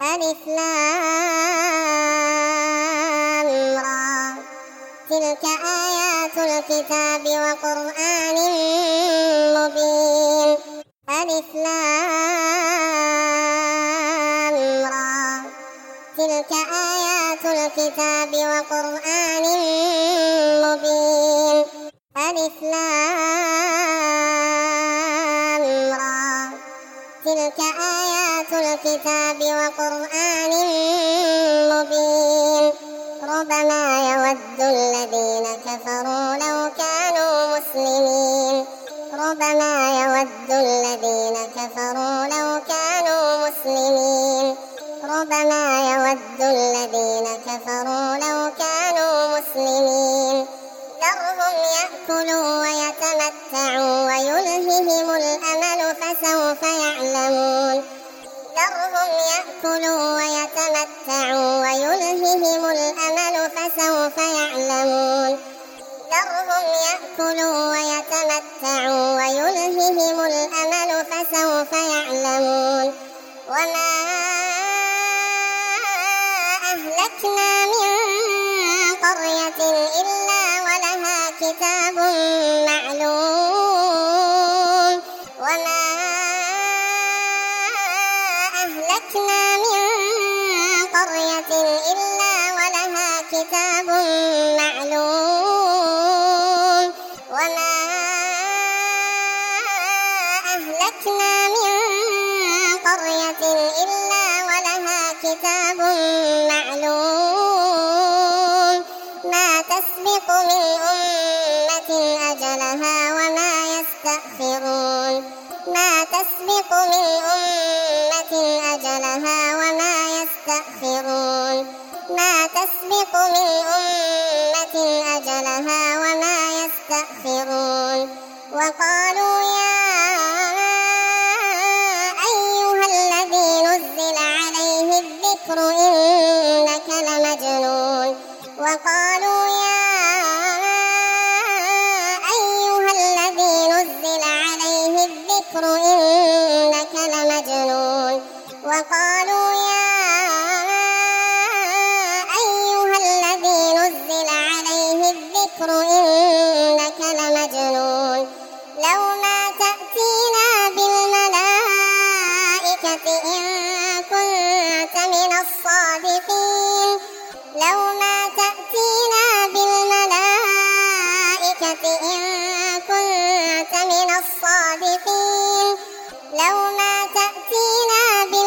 ألف لام را تلك آيات الكتاب وقرآن مبين ألف لام را تلك آيات الكتاب وقرآن مبين ألف لام را تلك آيات الكتاب وقرآن مبين ربما يود الذين كفروا لو كانوا مسلمين ربما يود الذين كفروا لو كانوا مسلمين ربما يود الذين كفروا لو كانوا مسلمين ذرهم يأكلوا ويتمتعوا ويلههم الأمل فسوف يعلمون ذرهم يأكلوا ويتمتعوا ويلههم الأمل فسوف يعلمون ذرهم يأكلوا ويتمتعوا ويلههم الأمل فسوف يعلمون وما أهلكنا من قرية إلا ولها كتاب معلوم وما أهلكنا من قرية إلا ولها كتاب معلوم وما أهلكنا من قرية إلا ولها كتاب معلوم ما تسبق من أمة أجلها وما يستأخرون ما تسبق من أمة أجلها وما يستأخرون ما تسبق من أمة أجلها وما يستأخرون وقالوا يا أيها الذي نزل عليه الذكر إنك لمجنون وقالوا يا أيها الذي نزل عليه الذكر إنك لمجنون وقالوا يا أيها الذي نزل عليه الذكر إنك لمجنون لو ما تأتينا بالملائكة إن كنت من الصادقين لو ما تأتينا بالملائكة إن كنت من الصادقين لو ما تأتينا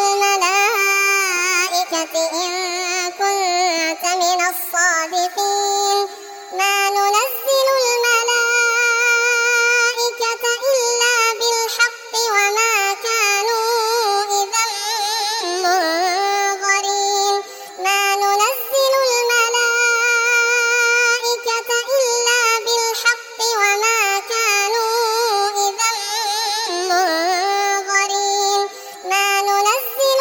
بالملائكة إن كنت من الصادقين ما ننزل الملائكة إلا بالحق وما كانوا إذا منظرين ما ننزل الملائكة إلا بالحق وما كانوا إذا منظرين ما ننزل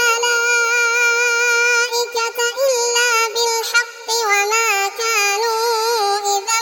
الملائكة إلا بالحق وما كانوا إذا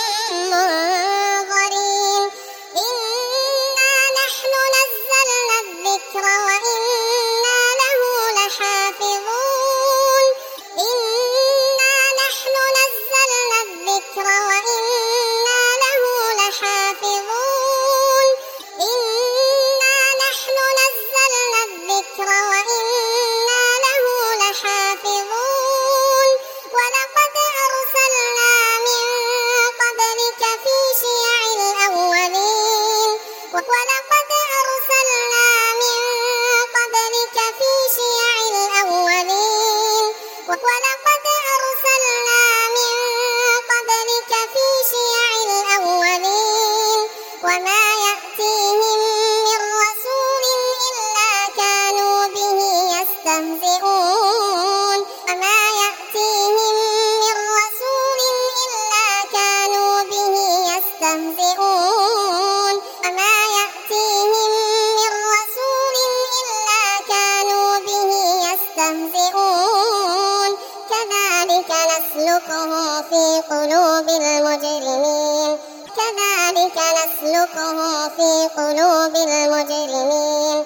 منظرين إنا نحن نزلنا الذكر وإنا له لحافظون إنا نحن نزلنا الذكر وإنا له لحافظون إنا نحن نزلنا الذكر وإنا له لحافظون ولقد أرسلنا من قبلك في شيع الأولين ولقد أرسلنا من قبلك في شيع الأولين ولقد أرسلنا من قبلك في شيع الأولين وما يأتيهم من رسول إلا كانوا به يستهزئون وما يأتيهم من رسول إلا كانوا به يستهزئون وما يأتيهم من رسول إلا كانوا به يستهزئون كذلك نسلكه في قلوب المجرمين كذلك نسلكه في قلوب المجرمين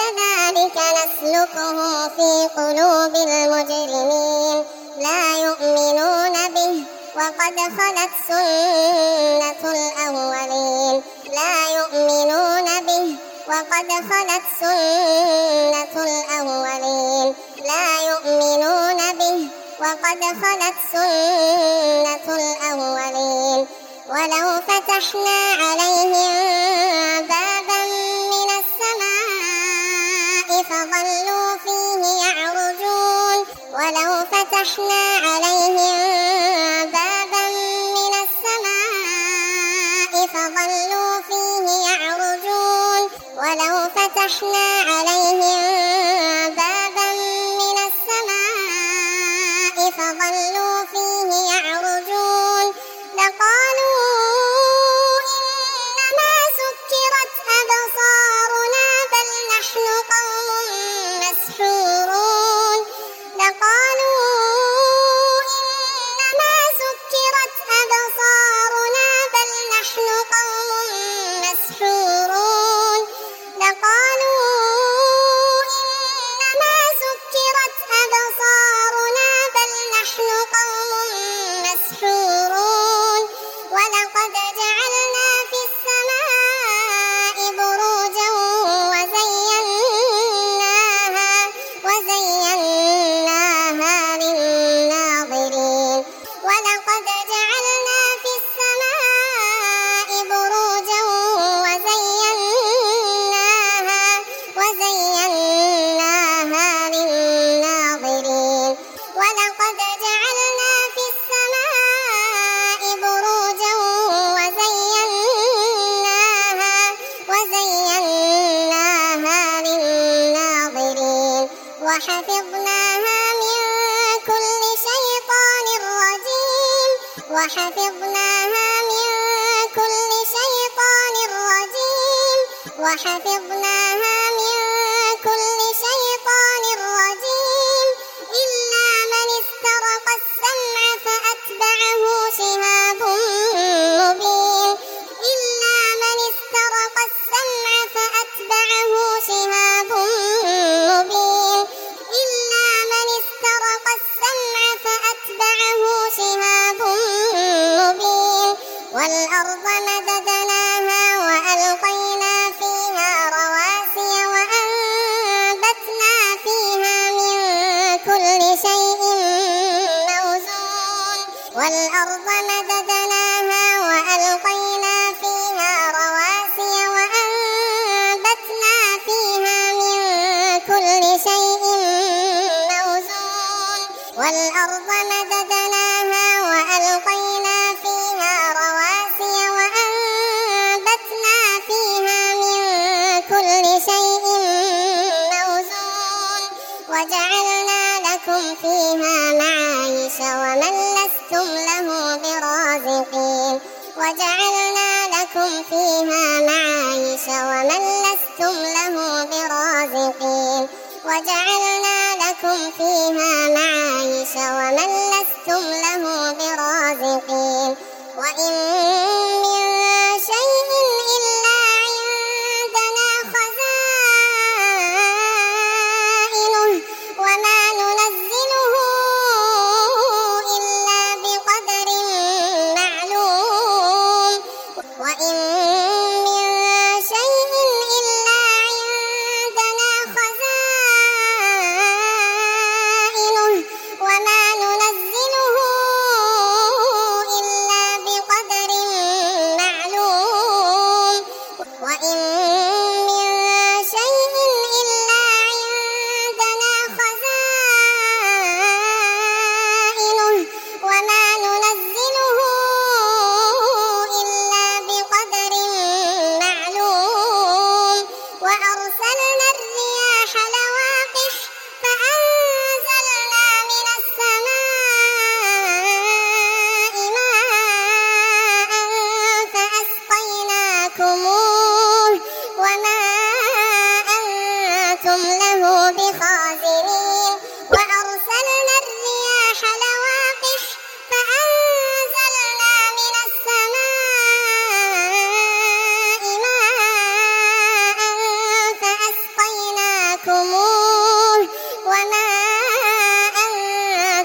كذلك نسلكه في قلوب المجرمين لا يؤمنون به وقد خلت سنة الأولين لا يؤمنون به وقد خلت سنة الأولين لا يؤمنون به وقد خلت سنة الأولين ولو فتحنا عليهم بابا من السماء فظلوا فيه يعرجون ولو فتحنا عليهم بابا من السماء فظلوا فيه يعرجون ولو فتحنا عليهم بابا من السماء فظلوا فيه يعرجون لقالوا إنما سكرت أبصارنا بل نحن قوم مسحورون لقالوا إنما سكرت أبصارنا بل نحن قوم مسحورون لقالوا إنما سكرت أبصارنا بل نحن قوم مسحورون ولقد جعلنا في السماء بروجا وزيناها للناظرين ولقد جعلنا في السماء بروجا وزيناها للناظرين ولقد جعلنا في السماء بروجا وزيناها للناظرين وحفظناها من كل شيطان رجيم وحفظناها من كل شيطان رجيم وحفظناها من كل شيطان رجيم إلا من استرق السمع فأتبعه شهاب مبين إلا من استرق السمع فأتبعه شهاب مبين إلا من استرق السمع فأتبعه شهاب مبين والأرض مددناها وألقينا فيها رواسي وأنبتنا فيها من كل شيء موزون والأرض مددناها وألقينا فيها رواسي وأنبتنا فيها من كل شيء موزون والأرض مددناها وألقينا فيها رواسي وأنبتنا فيها من كل شيء موزون وجعلنا لكم فيها معايش ومن لستم له برازقين وجعلنا لكم فيها معايش ومن لستم له برازقين وجعلنا لكم فيها معايش ومن لستم له برازقين وإن من شيء إلا عندنا خزائنه وما ننزله إلا بقدر معلوم وإن من شيء إلا عندنا خزائنه وما ننزله إلا بقدر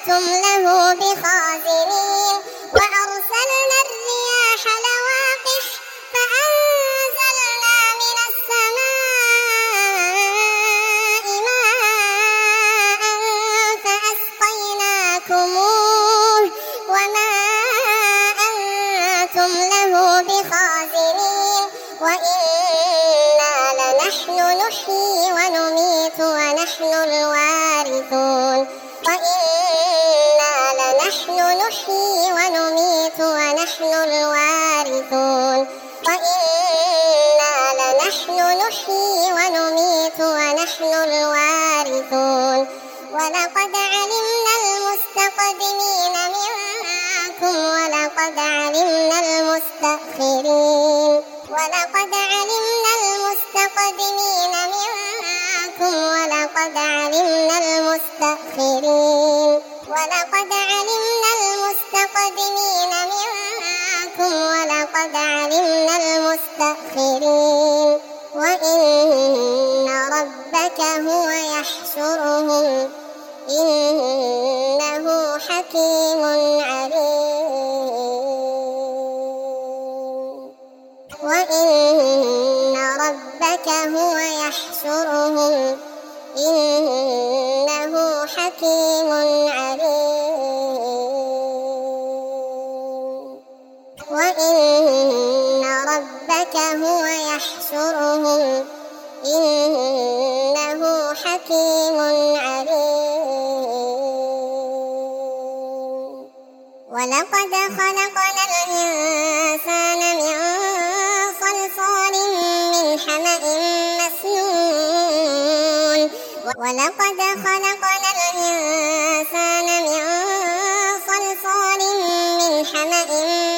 أنتم له بخازنين وأرسلنا الرياح لواقح فأنزلنا من السماء ماء فأسقيناكموه وما أنتم له بخازنين وإنا لنحن نحيي ونميت ونحن الوارثون وإنا لنحن نحيي ونميت ونحن الوارثون وإنا لنحن نحيي ونميت ونحن الوارثون ولقد علمنا المستقدمين منكم ولقد علمنا المستأخرين ولقد علمنا المستقدمين منكم ولقد علمنا المستأخرين ولقد علمنا المستقدمين منكم ولقد علمنا المستأخرين وإن ربك هو يحشرهم إنه حكيم عليم وإن ربك هو يحشرهم إنه حكيم عليم وإن ربك هو يحشرهم إنه حكيم عليم ولقد خلقنا الإنسان من صلصال من حمأ مسنون ولقد خلقنا الإنسان من صلصال من حمأ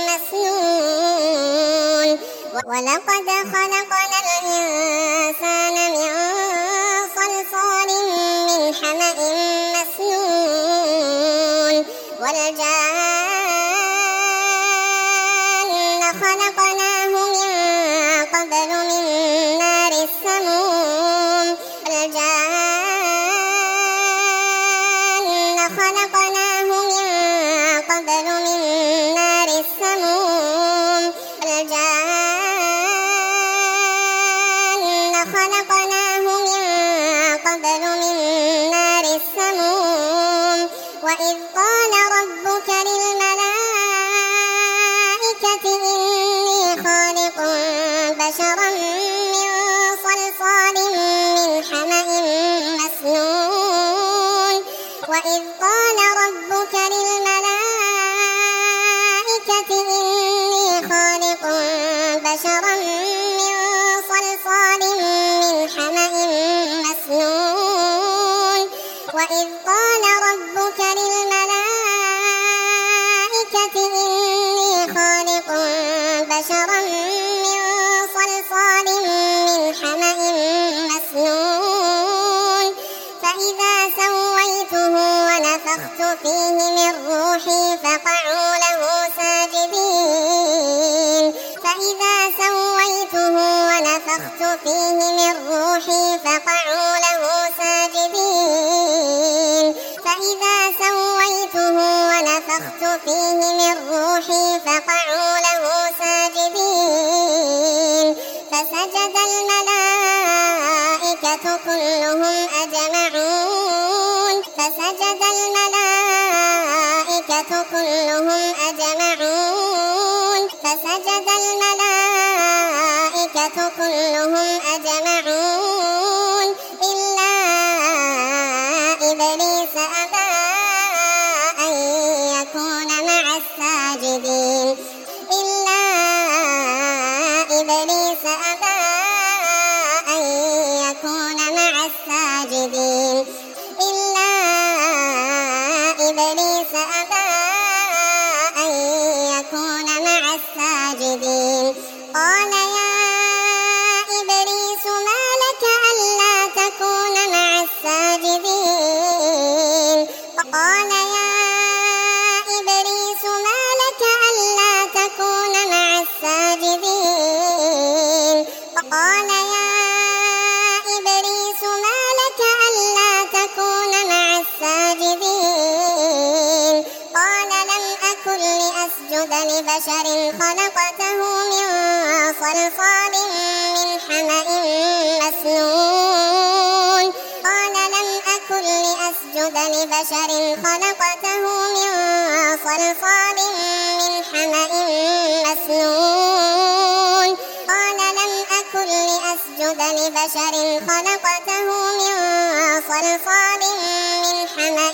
مسنون ولقد خلقنا الإنسان من صلصال من حمأ مسنون والجان خلقناه من قبل من نار السموم الجان خلقناه من قبل من نار السموم الجان خلقناه من قبل من نار السموم وإذ قال ربك للملائكة إني خالق بشرا من صلصال من حمأ مسنون وإذ قال ربك للملائكة إني خالق بشرا من صلصال من حمأ مسنون وإذ قال ربك للملائكة إني خالق بشرا من صلصال من حمأ مسنون فإذا سويته ونفخت فيه من روحي فقعوا له ساجدين فإذا سويته ونفخت فيه من روحي فقعوا له ساجدين فإذا سويته ونفخت فيه من روحي فقعوا له ساجدين فسجد الملائكة كلهم أجمعون فسجد الملائكة كلهم أجمعون فسجد الملائكة كلهم أجمعون إلا إبليس أبى أن يكون مع الساجدين إلا إبليس أبى أن يكون مع الساجدين إلا إبليس أبى أن يكون مع الساجدين قال يا إبليس ما لك ألا تكون مع الساجدين قال يا إبليس ما لك ألا تكون مع الساجدين قال يا إبليس ما لك ألا تكون مع الساجدين أسجد لبشر خلقته من صلصال من حمأ مسنون قال لم أكن لأسجد لبشر خلقته من صلصال من حمأ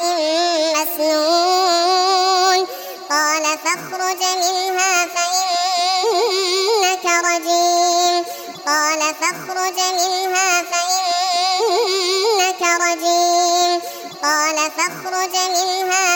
مسنون قال فاخرج منها فإنك رجيم قال فاخرج منها فإنك رجيم قال فاخرج منها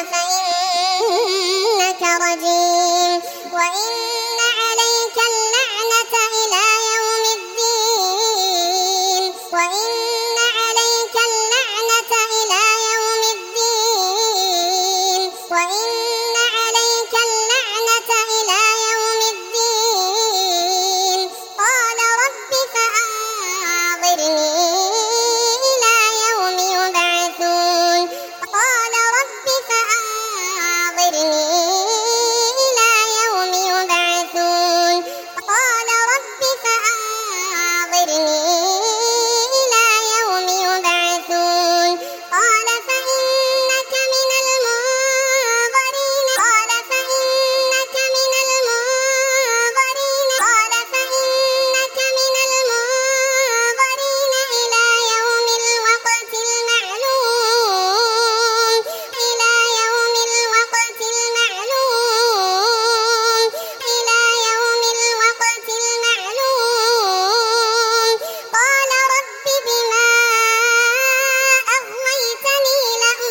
فإنك رجيم وإن عليك اللعنة إلى يوم الدين وإن عليك اللعنة إلى يوم الدين وإن عليك اللعنة إلى يوم الدين قال رب فأنظرني إلى يوم يبعثون قال رب فأنظرني إلى يوم يبعثون قال رب فأنظرني إلى يوم يبعثون قال فإنك من المنظرين قال فإنك من المنظرين قال فإنك من المنظرين إلى يوم الوقت المعلوم إلى يوم الوقت المعلوم إلى يوم الوقت المعلوم قال رب بما أغويتني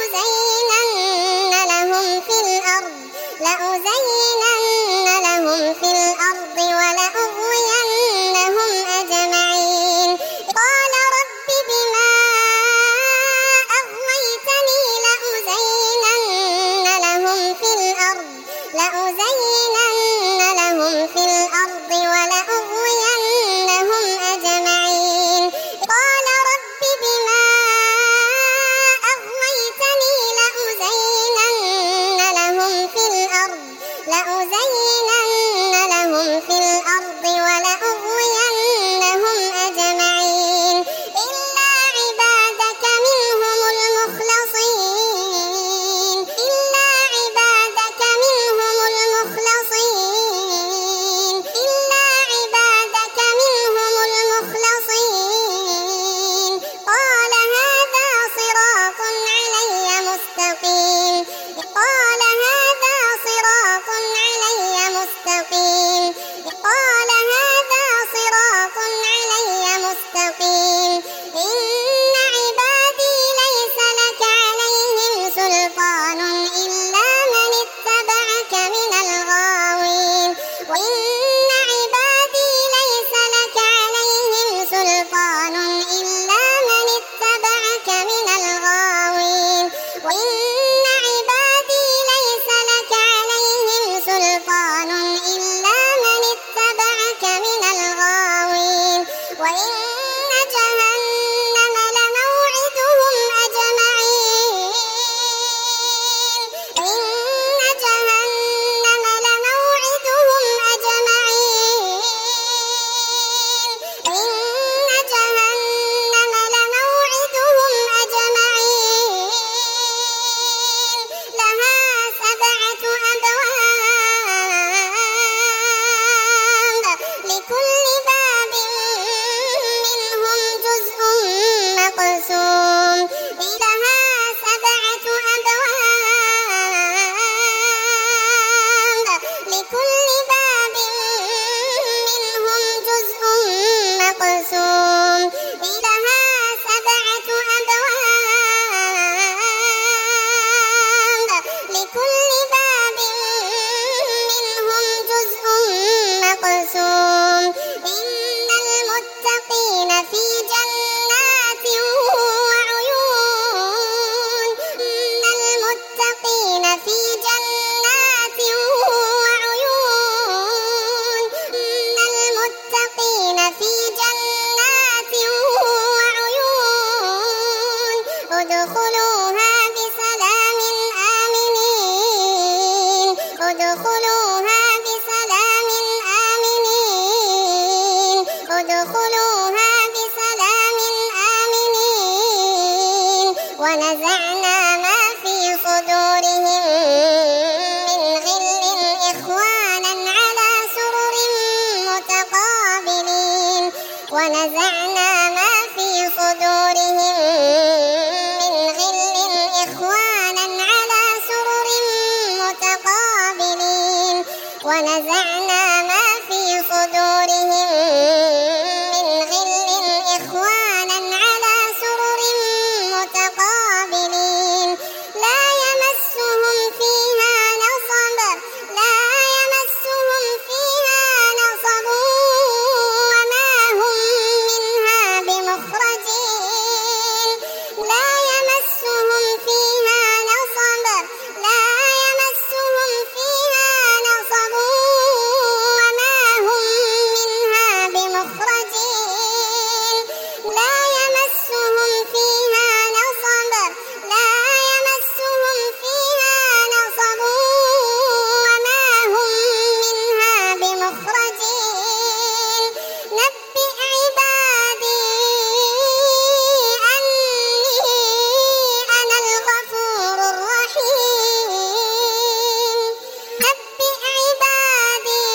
لأزينن لهم في الأرض ولأغوينهم أجمعين قال رب بما أغويتني لأزينن لهم في الأرض ولأغوينهم أجمعين قال رب بما أغويتني لأزينن لهم في الأرض ونزعنا ما في صدورهم من غل إخوانا على سرر متقابلين لا يمسهم فيها نصب وما هم منها بمخرجين لا يمسهم فيها نصب وما هم منها بمخرجين لا يمسهم فيها نصب وما هم منها بمخرجين نبئ عبادي أني أنا الغفور الرحيم نبئ عبادي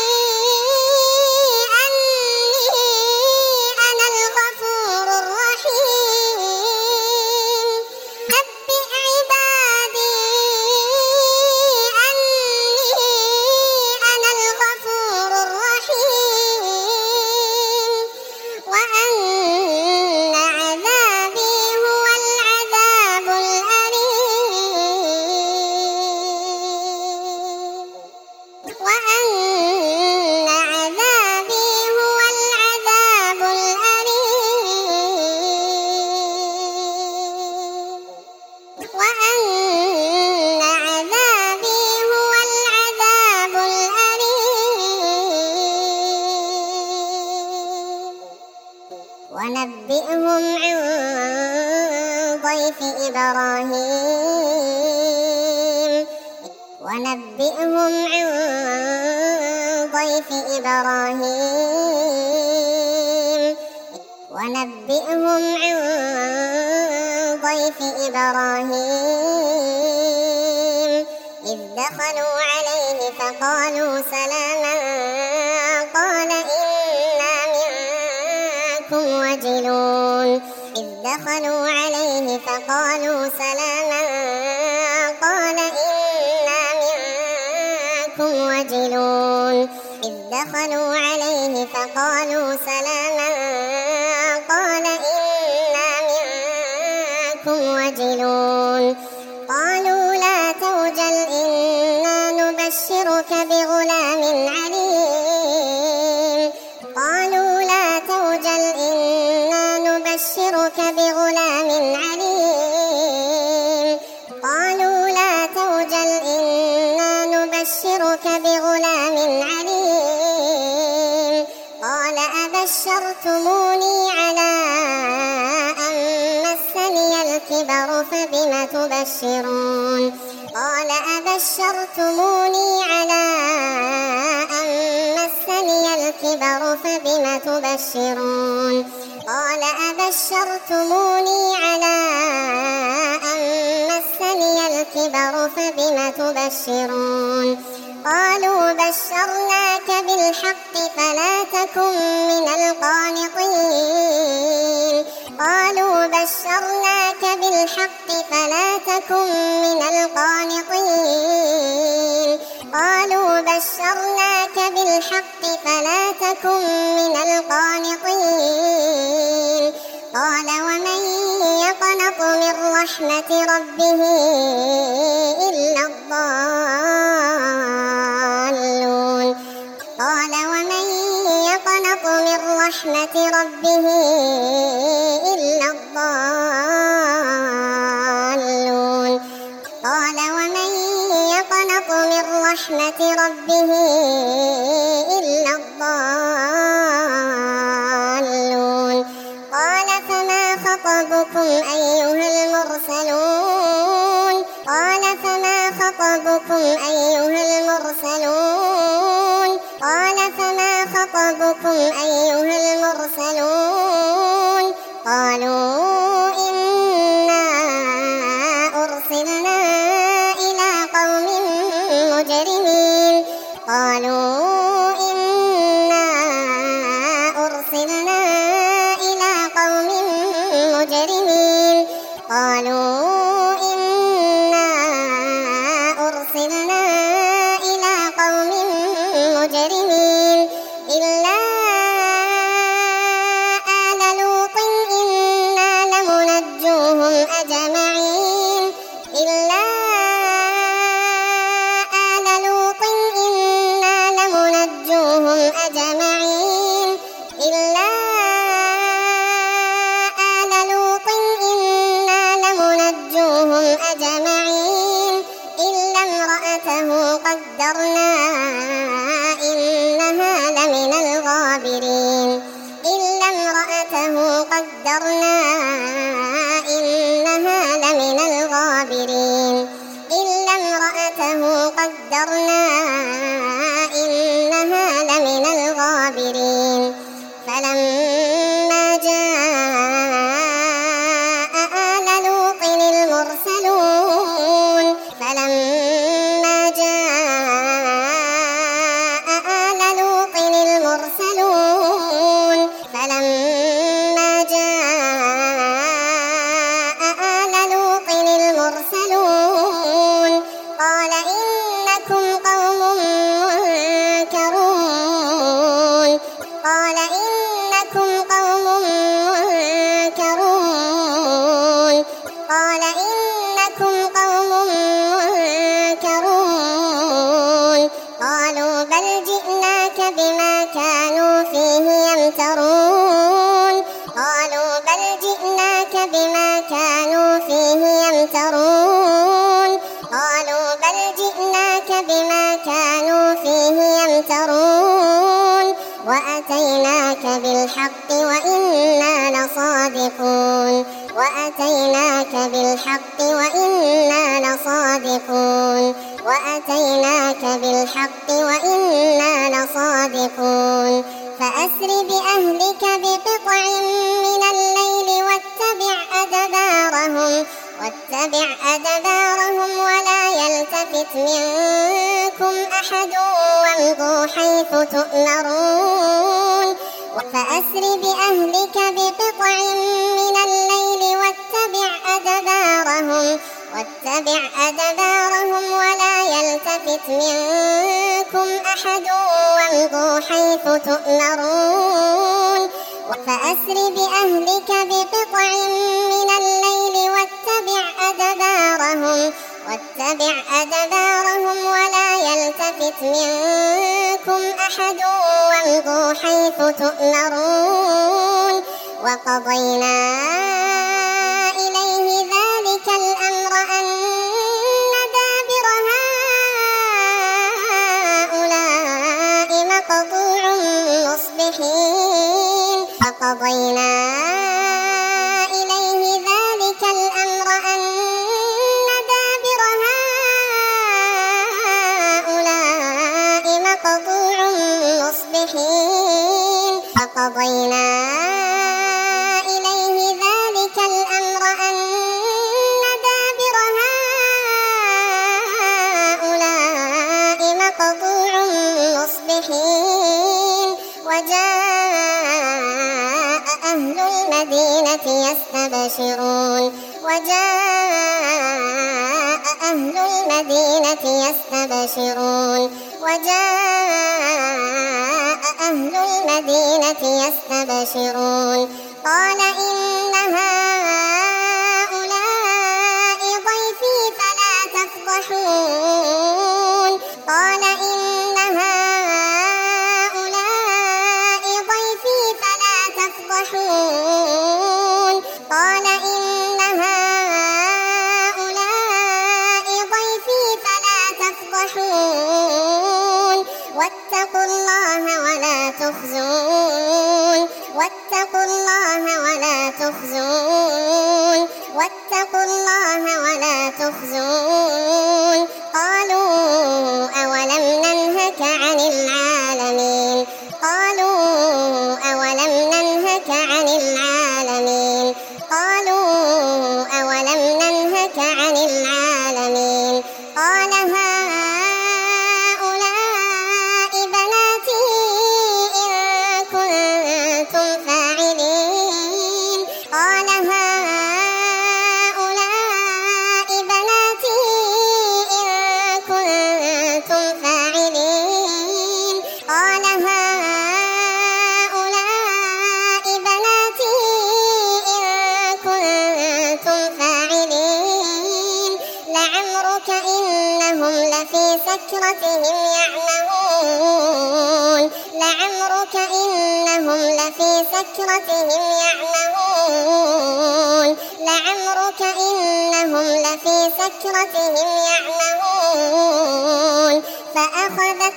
أني أنا الغفور الرحيم نبئ عبادي أني أنا الغفور الرحيم وأن عذابي هو العذاب الأليم وأن عذابي هو العذاب الأليم وأن عذابي هو العذاب الأليم ونبئهم عن ضيف إبراهيم ونبئهم عن ضيف إبراهيم ونبئهم عن ضيف إبراهيم إذ دخلوا عليه فقالوا سلاما قال إنا منكم وجلون إذ دخلوا عليه فقالوا سلاما قال إنا منكم وجلون إذ دخلوا عليه فقالوا سلاما قال إنا منكم وجلون قالوا لا توجل إنا نبشرك بغلام عليم قالوا لا توجل إنا نبشرك بغلام عليم قالوا لا توجل إنا نبشرك بغلام عليم قال أبشرتموني على أن مسني الكبر فبم تبشرون قال أبشرتموني على أن مسني الكبر فبم تبشرون قال أبشرتموني على أن مسني الكبر فبم تبشرون قالوا بشرناك بالحق فلا تكن من القانطين قالوا بشرناك بالحق فلا تكن من القانطين قالوا بشرناك بالحق فلا تكن من القانطين قال ومن يقنط من رحمة ربه إلا الضالون قال ومن يقنط من رحمة ربه إلا الضالون قال ومن يقنط من رحمة ربه إلا الضالون قال فما خطبكم أيها المرسلون قال فما خطبكم أيها المرسلون قال فما خطبكم أيها المرسلون قالوا إنا أرسلنا إلى قوم مجرمين قالوا إنا أرسلنا إلى قوم مجرمين قالوا إنا أرسلنا إلى قوم قدرنا إنها لمن الغابرين إلا امرأته قدرنا إنها لمن الغابرين إلا امرأته قدرنا إنها لمن الغابرين فلما جاء آل لوط المرسلون فلما جاء آل لوط المرسلون فلما جاء آل لوط المرسلون قال إنكم قوم منكرون قال إنكم قوم منكرون قال إنكم قوم منكرون قالوا بل جئناك بما كانوا فيه يمترون قالوا بل جئناك بما كانوا فيه يمترون قالوا بل جئناك بما كانوا فيه يمترون وأتيناك بالحق وإنا لصادقون وأتيناك بالحق وإنا لصادقون وأتيناك بالحق وإنا لصادقون فأسر بأهلك بقطع من الليل واتبع أدبارهم ولا يلتفت منكم أحد وامضوا حيث تؤمرون فأسر بأهلك بقطع من الليل واتبع أدبارهم ولا يلتفت منكم أحد وامضوا حيث تؤمرون فأسر بأهلك بقطع من الليل واتبع أدبارهم ولا يلتفت منكم أحد وامضوا حيث تؤمرون وقضينا إليه ذلك الأمر أن دابر هؤلاء مقطوع مصبحين وقضينا إليه ذلك الأمر أن دابر هؤلاء مقطوع مصبحين وقضينا إليه ذلك الأمر أن دابر هؤلاء مقطوع مصبحين وجاء أهل المدينة يستبشرون قال إن هؤلاء ضيفي فلا تفضحون قال إن هؤلاء ضيفي فلا تفضحون قال إن هؤلاء ضيفي فلا تفضحون واتقوا الله ولا تخزون واتقوا الله ولا تخزون قالوا أولم ننهك عن العالمين قالوا أولم ننهك عن العالمين قالوا أولم ننهك عن العالمين قال هؤلاء بناتي إن كنتم فاعلين قال هؤلاء بناتي إن كنتم فاعلين قال هؤلاء بناتي إن كنتم فاعلين لعمرك إنهم لفي سكرتهم يعمهون لعمرك إنهم لفي سكرتهم يعمهون لعمرك إنهم لفي سكرتهم يعمهون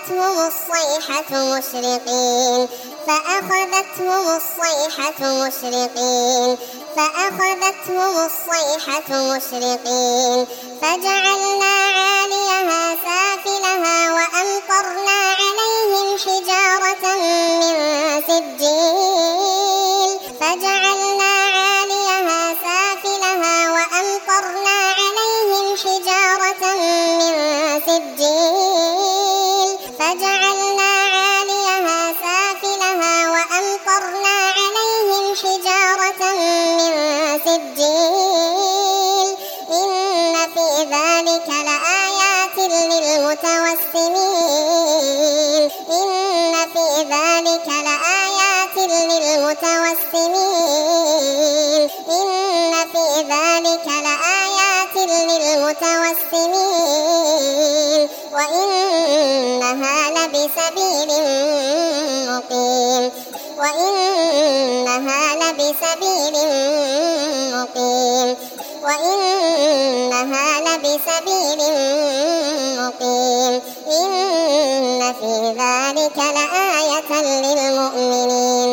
مشرقين فجعلنا عاليها سافلها وأمطرنا عليهم حجارة من سجيل إن في ذلك لآيات للمتوسمين وإنها لبسبيل مقيم وإن في ذلك لآية للمؤمنين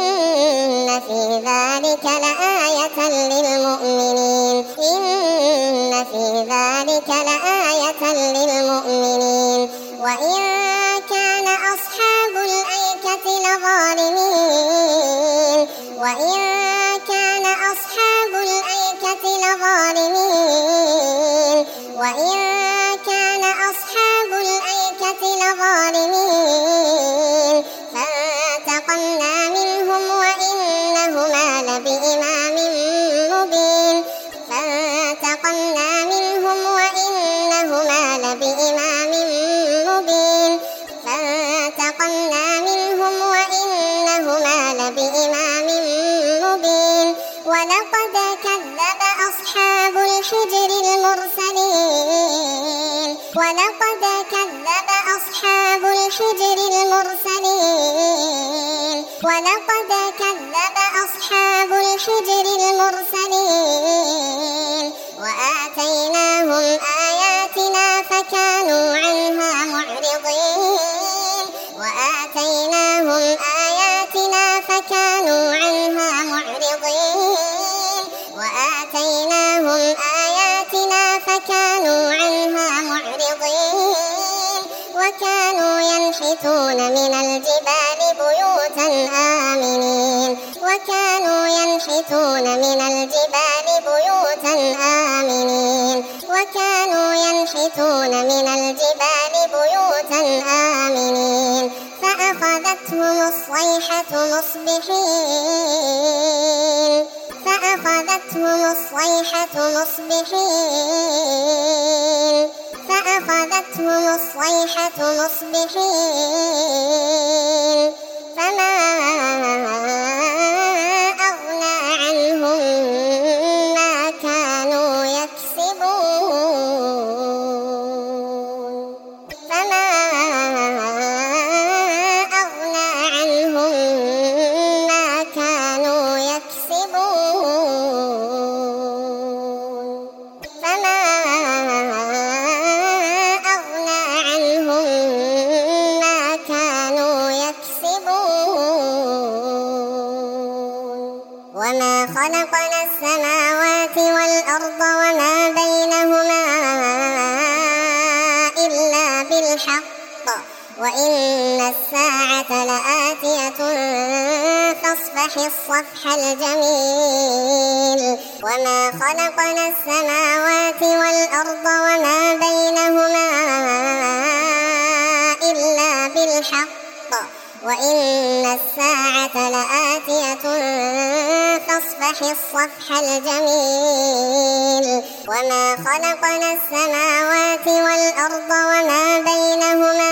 وإن كان أصحاب الأيكة لظالمين فانتقمنا منهم وإنهما لبإمام مبين ولقد كذب أصحاب الحجر المرسلين وآتيناهم آياتنا فكانوا عنها معرضين وكانوا ينحتون من الجبال بيوتا آمنين فأخذتهم الصيحة مصبحين فما أغنى عنهم ما كانوا وما خلقنا السماوات والأرض وما بينهما إلا بالحق وإن الساعة لآتية فاصفح الصفح الجميل وما خلقنا السماوات والأرض وما بينهما إلا بالحق وإن الساعة لآتية فاصفح الصفح الجميل وما خلقنا السماوات والأرض وما بينهما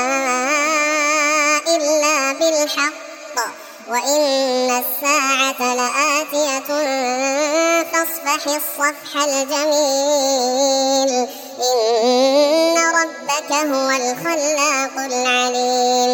إلا بالحق وإن الساعة لآتية فاصفح الصفح الجميل إن ربك هو الخلاق العليم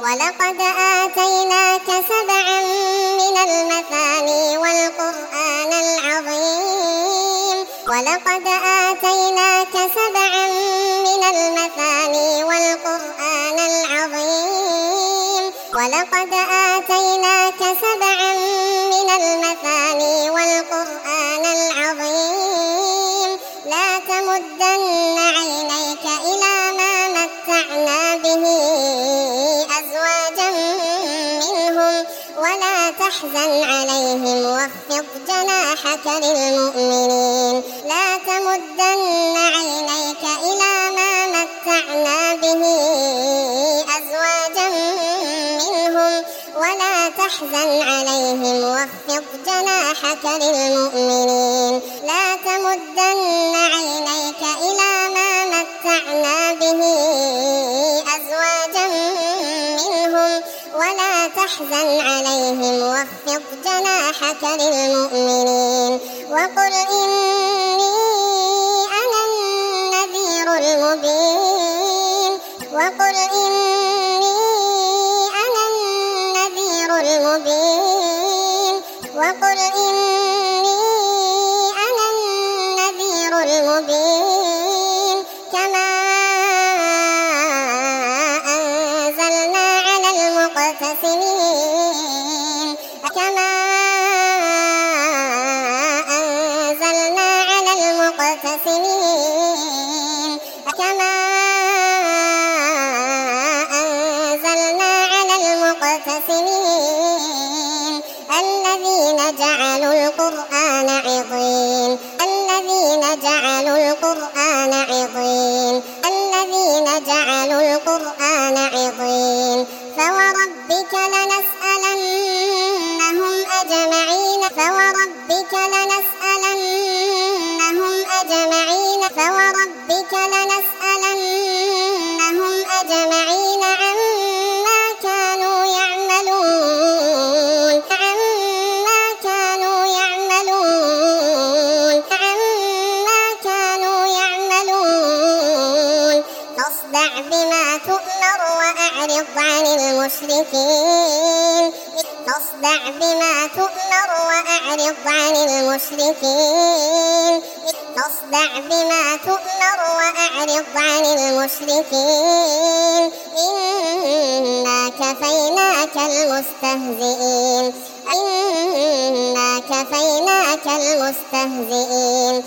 ولقد آتيناك 7 من المثاني والقرآن العظيم ولقد آتيناك 7 من المثاني والقرآن العظيم ولقد آتيناك 7 من المثاني والقرآن العظيم لا تمدن عينيك إلى ما متعنا به أزواجا منهم ولا تحزن عليهم واخفض جناحك للمؤمنين لا تمدن عينيك إلى ما متعنا به أزواجا منهم ولا تحزن عليهم واخفض جناحك للمؤمنين لا تمدن عينيك إلى ما متعنا به أزواجا منهم ولا تحزن عليهم واخفض جناحك للمؤمنين وقل إني أنا النذير المبين وقل إني أنا النذير المبين وقل إني أنا النذير المبين كما أنزلنا على المقتسمين الذين جعلوا القرآن عضين الذين جعلوا القرآن عضين الذين جعلوا القرآن عضين فوربك لنسألنهم أجمعين فوربك لنسألنهم أجمعين فوربك لنسألنهم أجمعين عما كانوا يعملون عما كانوا يعملون عما كانوا يعملون فاصدع بما تؤمر وأعرض عن المشركين فاصدع بما تؤمر وأعرض عن المشركين فاصدع بما تؤمر وأعرض عن المشركين إنا كفيناك المستهزئين إنا كفيناك المستهزئين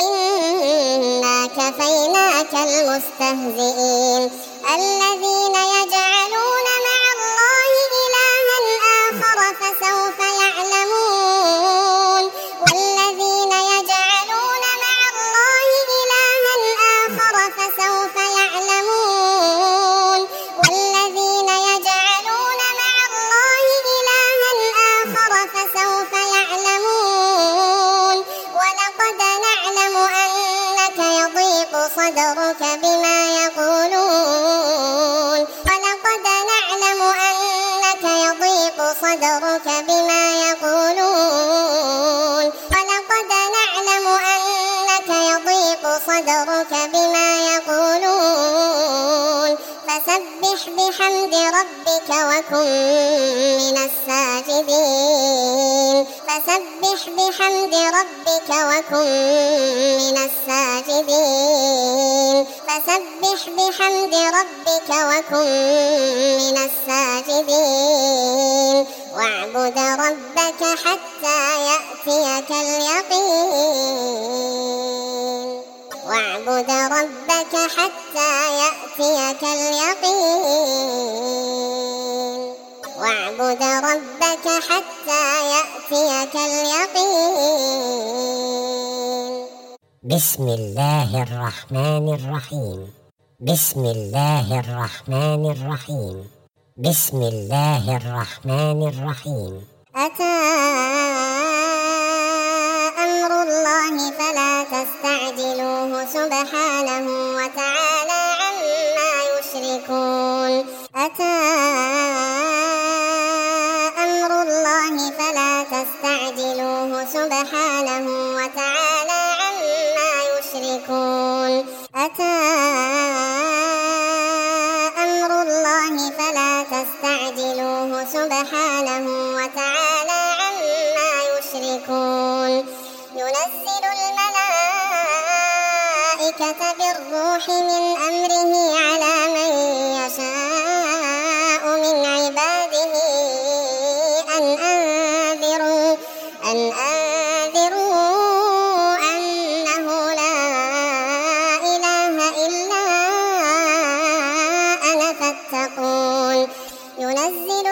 إنا كفيناك المستهزئين الذين يجعلون مع الله إلها آخر فسوف يعلمون والذين يجعلون مع الله إلها آخر فسوف يعلمون والذين يجعلون مع الله إلها آخر فسوف يعلمون ولقد نعلم أنك يضيق صدرك بما يقولون ولقد نعلم أنك يضيق صدرك بما يقولون ولقد نعلم أنك يضيق صدرك بما يقولون فسبح بحمد ربك وكن من الساجدين فسبح بحمد ربك وكن من الساجدين فسبح بحمد ربك وكن من الساجدين واعبد ربك حتى يأتيك اليقين واعبد ربك حتى يأتيك اليقين واعبد ربك حتى يأتيك اليقين بسم الله الرحمن الرحيم بسم الله الرحمن الرحيم بسم الله الرحمن الرحيم أتى أمر الله فلا تستعجلوه سبحانه وتعالى عما يشركون أتى أمر الله فلا تستعجلوه سبحانه وتعالى عما يشركون أتى أمر الله فلا تستعجلوه تستعجلوه سبحانه وتعالى عما يشركون ينزل الملائكة بالروح من أمره على من يشاء من عباده أن أنذروا أنه لا إله إلا أنا فاتقون ينزل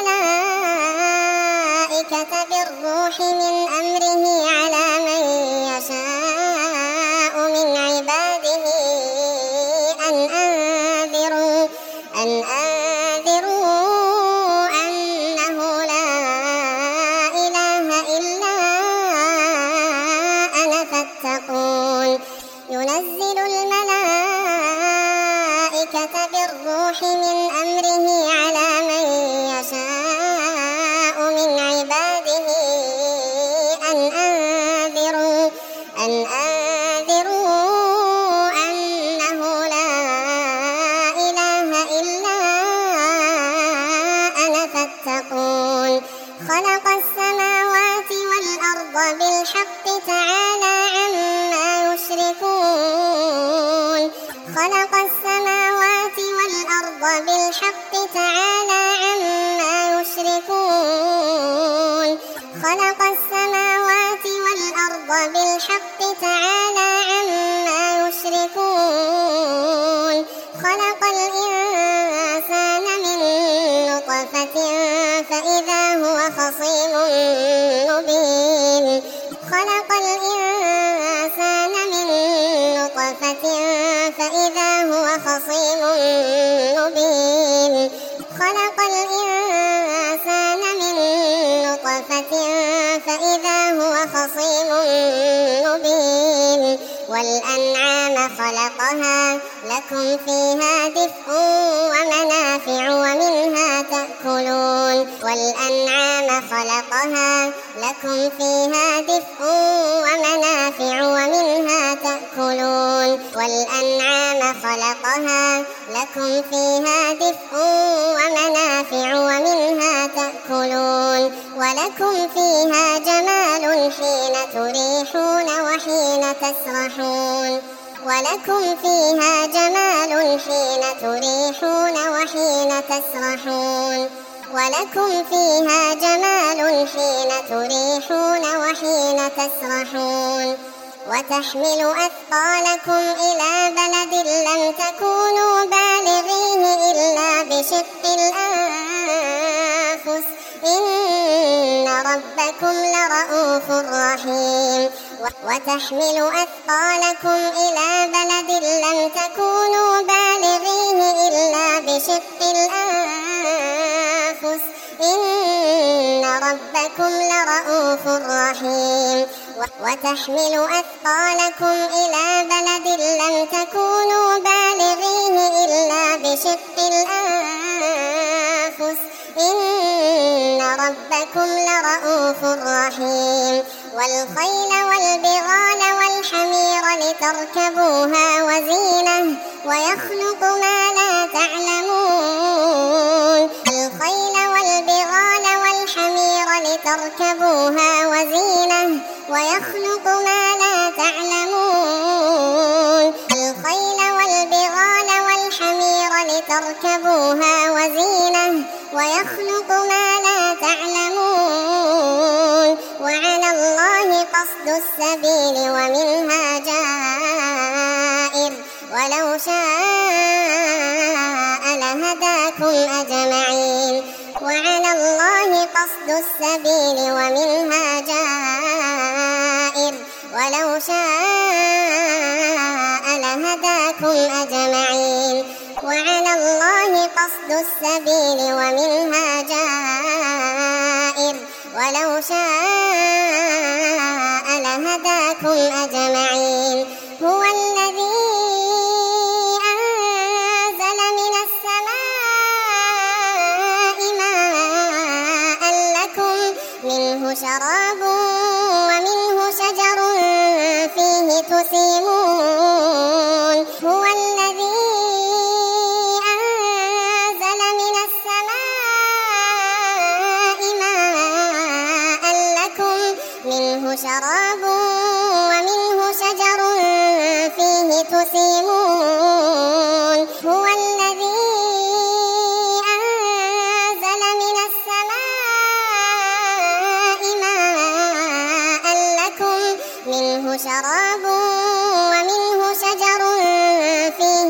الملائكة بالروح من أمره على من يشاء من عباده أن أنذروا أنه لا إله إلا أنا فاتقون ينزل الملائكة بالروح من أمره على من يشاء من عباده أن أنذروا أنه لا إله إلا أنا فاتقون خلق السماوات والأرض بالحق تعالى عما يشركون خلق السماوات والأرض بالحق تعالى عما يشركون خلق السماوات والأرض بالحق تعالى عما يشركون خلق الإنسان من نطفة فإذا هو خصيم مبين خلق الإنسان من نطفة فإذا هو خصيم مبين خلق الإنسان من نطفة فإذا هو خصيم مبين والأنعام خلقها لكم فيها دفء ومنافع ومنها تأكلون والأنعام خلقها لكم فيها دفء ومنافع ومنها تأكلون والأنعام خلقها لكم فيها دفء ومنافع ومنها تأكلون ولكم فيها جمال حين تريحون وحين تسرحون ولكم فيها جمال حين تريحون وحين تسرحون ولكم فيها جمال حين تريحون وحين تسرحون وتحمل أثقالكم إلى بلد لم تكونوا بالغيه إلا بشق الأنفس إن ربكم لرؤوف رحيم وتحمل أثقالكم إلى بلد لم تكونوا بالغيه إلا بشق الأنفس إن ربكم لرؤوف رحيم وتحمل أثقالكم إلى بلد لم تكونوا بالغيه إلا بشق الأنفس إن ربكم لرؤوف رحيم والخيل والبغال والحمير لتركبوها وزينة ويخلق ما لا تعلمون الخيل والبغال والحمير لتركبوها وزينة ويخلق ما لا تعلمون الخيل والبغال والحمير لتركبوها وزينة ويخلق ما لا تعلمون وعلى الله قصد السبيل ومنها جائر ولو شاء لهداكم أجمعين وعلى الله قصد السبيل ومنها جائر ولو شاء لهداكم أجمعين وعلى الله قصد السبيل ومنها جائر ولو شاء لهداكم أجمعين هو الذي أنزل من السماء ماء لكم منه شراب ومنه شجر فيه تسيمون هو الذي أنزل من السماء شراب ومنه شجر فيه تسيمون هو الذي أنزل من السماء ماء لكم منه شراب ومنه شجر فيه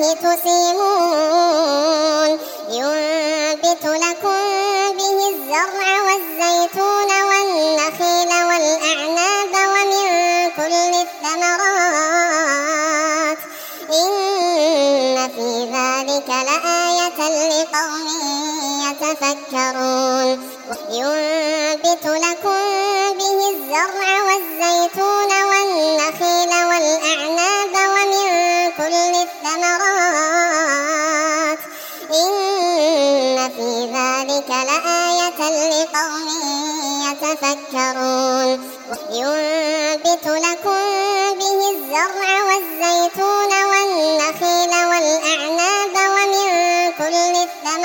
تسيمون ينبت لكم به الزرع والزيتون والنخيل والأعناب ومن كل الثمرات إن في ذلك لآية لقوم يتفكرون ينبت لكم به الزرع والزيتون والنخيل والأعناب ومن كل الثمرات إن في ذلك لآية لقوم يتفكرون ينبت لكم به الزرع والزيتون والنخيل والأعناب ومن كل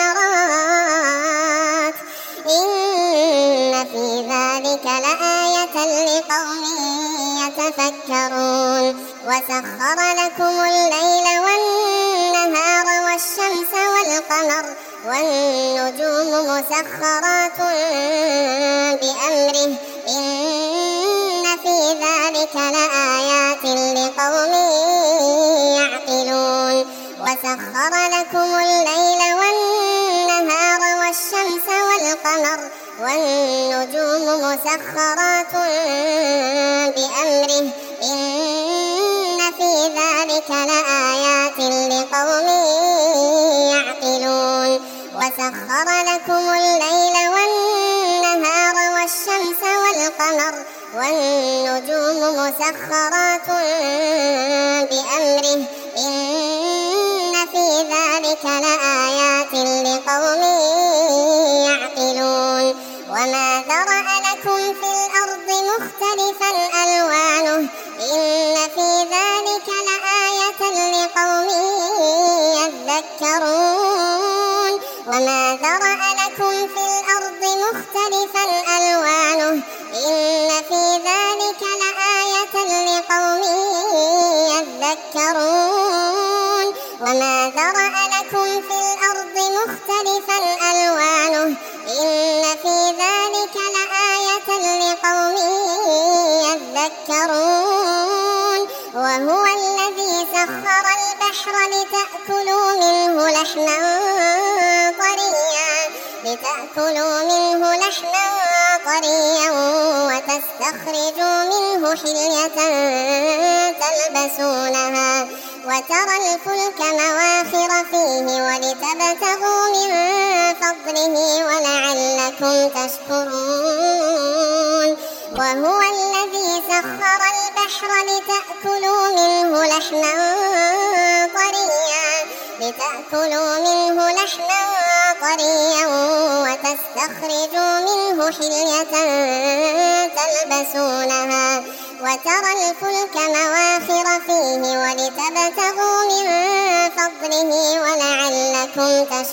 الثمرات إن في ذلك لآية لقوم يتفكرون وسخر لكم الليل والنهار والشمس والقمر والنجوم مسخرات بأمره إن في ذلك لآيات لقوم يعقلون وسخر لكم الليل والنهار والشمس والقمر والنجوم مسخرات بأمره إن في ذلك لآيات لقوم يعقلون وسخر لكم الليل والنهار والشمس والقمر والنجوم مسخرات بأمره إن في ذلك لآيات لقوم يعقلون وما ذرأ لكم في الأرض مختلفا ألوانه إن في ذلك لآية لقوم يذكرون وما ذرأ لكم في الأرض مختلفا ألوانه إن في ذلك لآية لقوم يذكرون وما ذرأ لكم في الأرض مختلفا ألوانه إن في ذلك لآية لقوم يذكرون وهو الذي سخر البحر لتأكلوا منه لحما طريا وتستخرجوا منه حلية تلبسونها وترى الفلك مواخر فيه ولتبتغوا من فضله ولعلكم تشكرون وهو الذي سخر البحر لتأكلوا منه لحما طريا وتستخرجوا منه حلية تلبسونها وترى الفلك مواخر فيه ولتبتغوا من فضله ولعلكم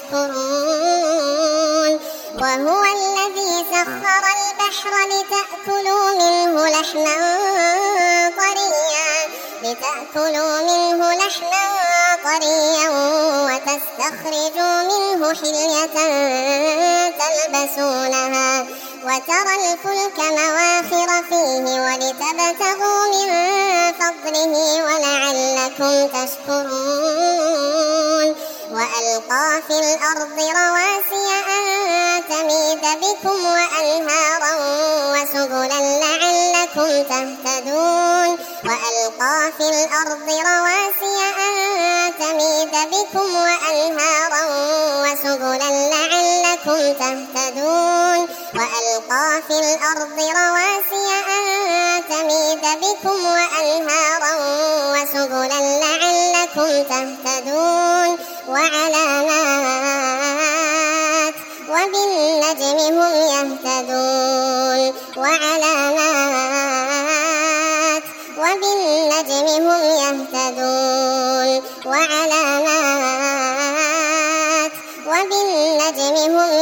تشكرون وهو الذي سخر البحر لتأكلوا منه لحما طريا وتستخرجوا منه حلية تلبسونها وترى الفلك مواخر فيه ولتبتغوا من فضله ولعلكم تشكرون وألقى في الأرض رواسي أن تميد بكم وأنهارا وسبلا لعلكم تهتدون وألقى في الأرض رواسي أن تميد بكم وأنهارا وسبلا لعلكم تهتدون وألقى في الأرض رواسي أن تميد بكم وأنهارا وسبلا لعلكم تهتدون وعلامات وبالنجم هم يهتدون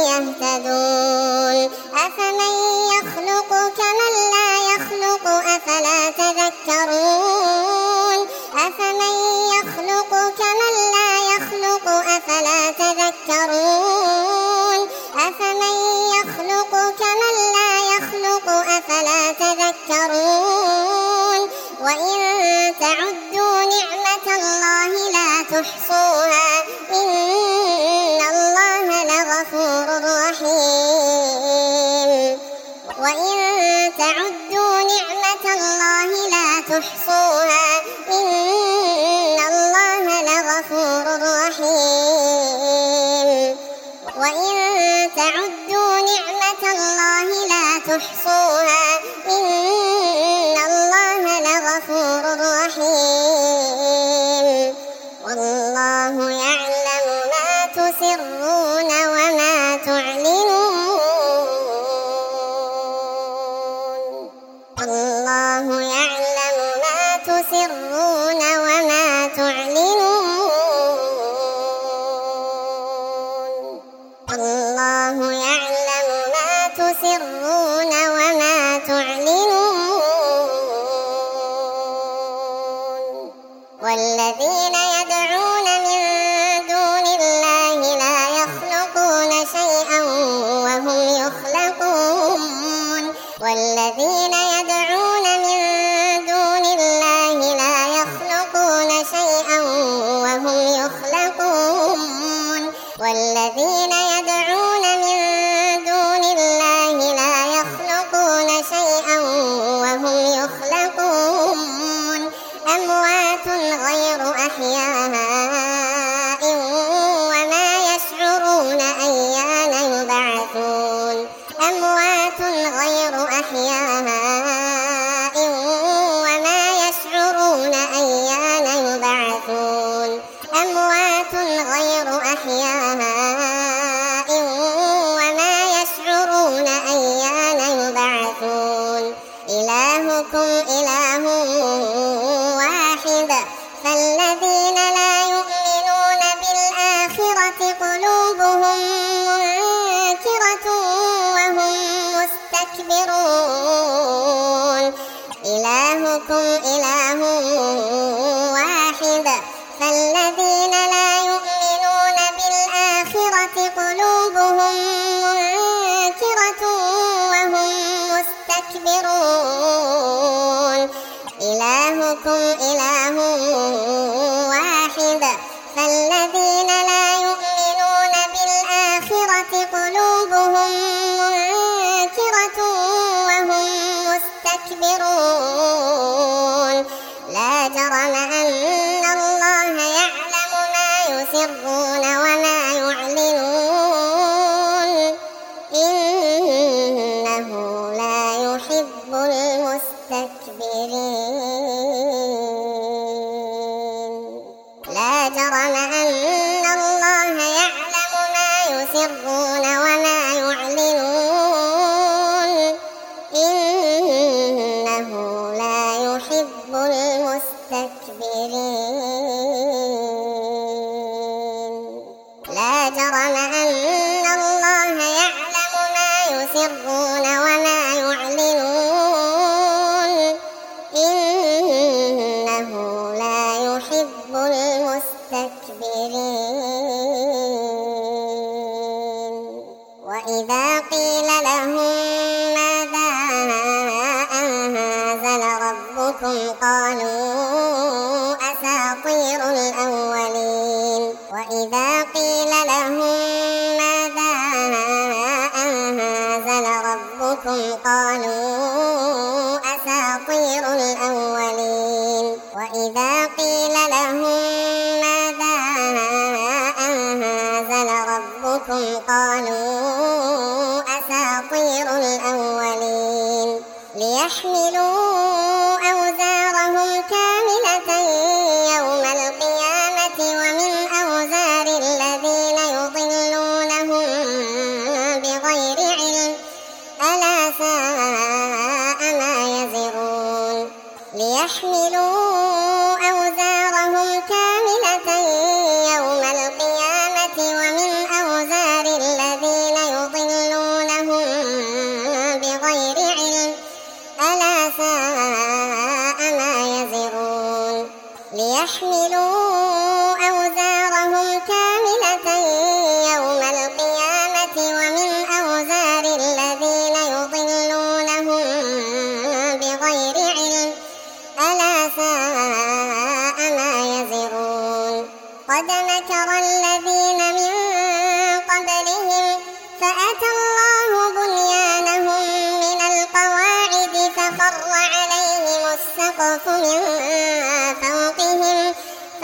أفمن يخلق كمن لا يخلق تذكرون أفمن يخلق كمن لا يخلق أفلا تذكرون وإن تعدوا نعمة الله لا تحصوها إن الله لغفور رحيم وإن تعدوا نعمة الله لا تحصوها إن الله لغفور رحيم وإن تعدوا نعمة الله لا تحصوها إن الله لغفور رحيم والله يعلم ما تسرون وما تعلنون الله يعلم ما تسرون وما تعلنون الله يعلم ما تسرون وما تعلنون والذين يدعون من دون الله لا يخلقون شيئا وهم يخلقون والذين يدعون من دون الله لا يخلقون شيئا وهم يخلقون والذين يدعون من دون الله لا يخلقون شيئا وهم يخلقون أموات غير أحياء وما يشعرون أيان يبعثون أموات غير أحياء وما يشعرون أيان يبعثون أموات غير أحياء وما يشعرون أيان يبعثون إلهكم إله واحد فالذين لا يؤمنون بالآخرة قلوبهم منكرة وهم مستكبرون إلهكم إله واحد فالذين لا يؤمنون بالآخرة قلوبهم منكرة وهم مستكبرون إلهكم إله واحد فالذين لا يؤمنون بالآخرة قلوبهم منكرة وهم مستكبرون لا جرم أن الله يعلم ما يسرون وما يعلنون إنه لا يحب المستكبرين لا جرم أن الله يعلم ما يسرون وما يعلنون إنه لا يحب المستكبرين لا جرم أن الله يعلم ما يسرون وما يعلنون إنه لا يحب المستكبرين وإذا قيل لهم ماذا أنزل ربكم قالوا أساطير الأولين وإذا قيل لهم ماذا أنزل ربكم قالوا أساطير الأولين وإذا قيل لهم ماذا أنزل ربكم قالوا أساطير الأولين ليحملوا أوزارهم كاملة يوم القيامة ومن أوزار الذين يضلونهم بغير علم ألا ساء ما يزرون ليحملوا أوزارهم كاملة يوم القيامة ومن أوزار الذين يضلونهم بغير علم ألا ساء ما يزرون ليحملوا أوزارهم كاملة السقف من فوقهم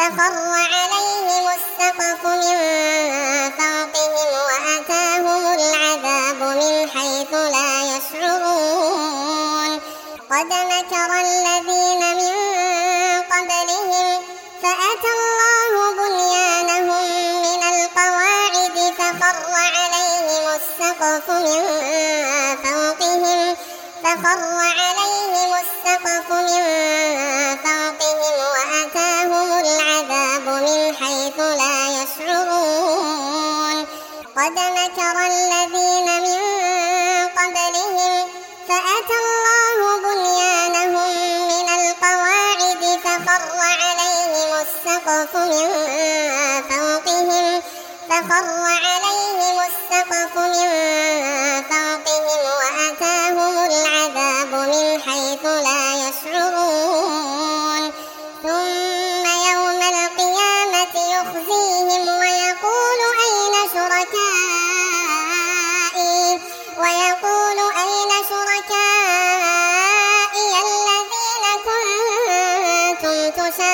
وأتاهم العذاب من حيث لا يشعرون قد مكر الذين من قبلهم فأتى الله بنيانهم من القواعد فخر عليهم السقف من فوقهم وأتاهم العذاب من حيث لا يشعرون قد مكر الذين من قبلهم فأتى الله بنيانهم من القواعد فخر عليهم السقف من فوقهم وأتاهم العذاب من حيث لا يشعرون ثم يوم القيامة يخزيهم ويقول أين شركائي الذين كنتم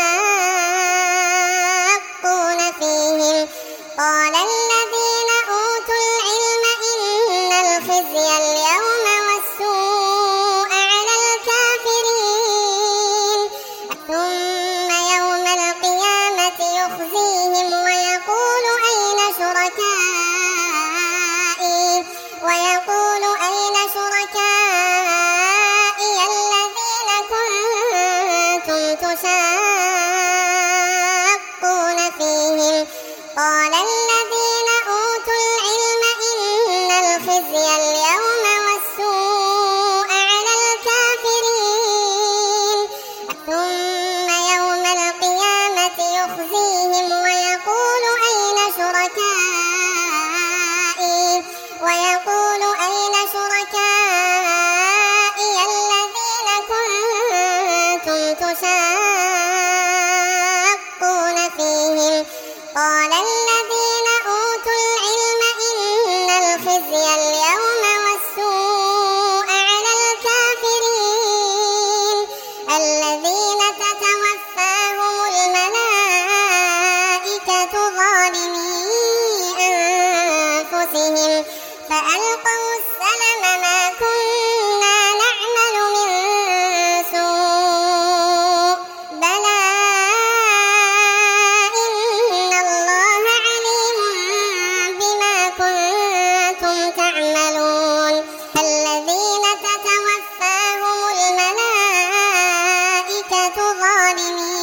تشاقون فيهم قال الذين أوتوا العلم إن الخزي اليوم والسوء على الكافرين ثم يوم القيامة يخزيهم ويقول أين شركائي الذين كنتم تشاقون فيهم قال الذين أوتوا العلم إن الخزي اليوم والسوء على الكافرين ثم يوم القيامة يخزيهم ويقول أين شركائي الذين كنتم تشاقون فيهم قال الذين أوتوا العلم إن الخزي اليوم والسوء على الكافرين الذين تتوفاهم الملائكة ظالمي أنفسهم فألقوا السلم ما كنا نعمل من سوء بلى إن الله عليم بما كنتم تعملون الذين تتوفاهم الملائكة ظالمي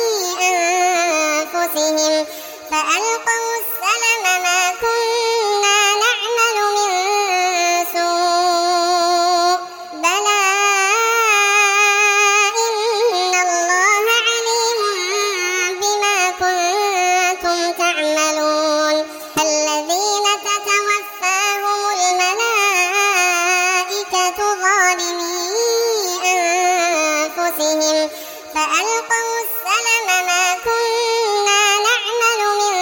أنفسهم فألقوا السلم ما كنا نعمل من سوء بلى إن الله عليم بما كنتم تعملون الذين تتوفاهم الملائكة ظالمي أنفسهم فألقوا السلم ما كنا نعمل من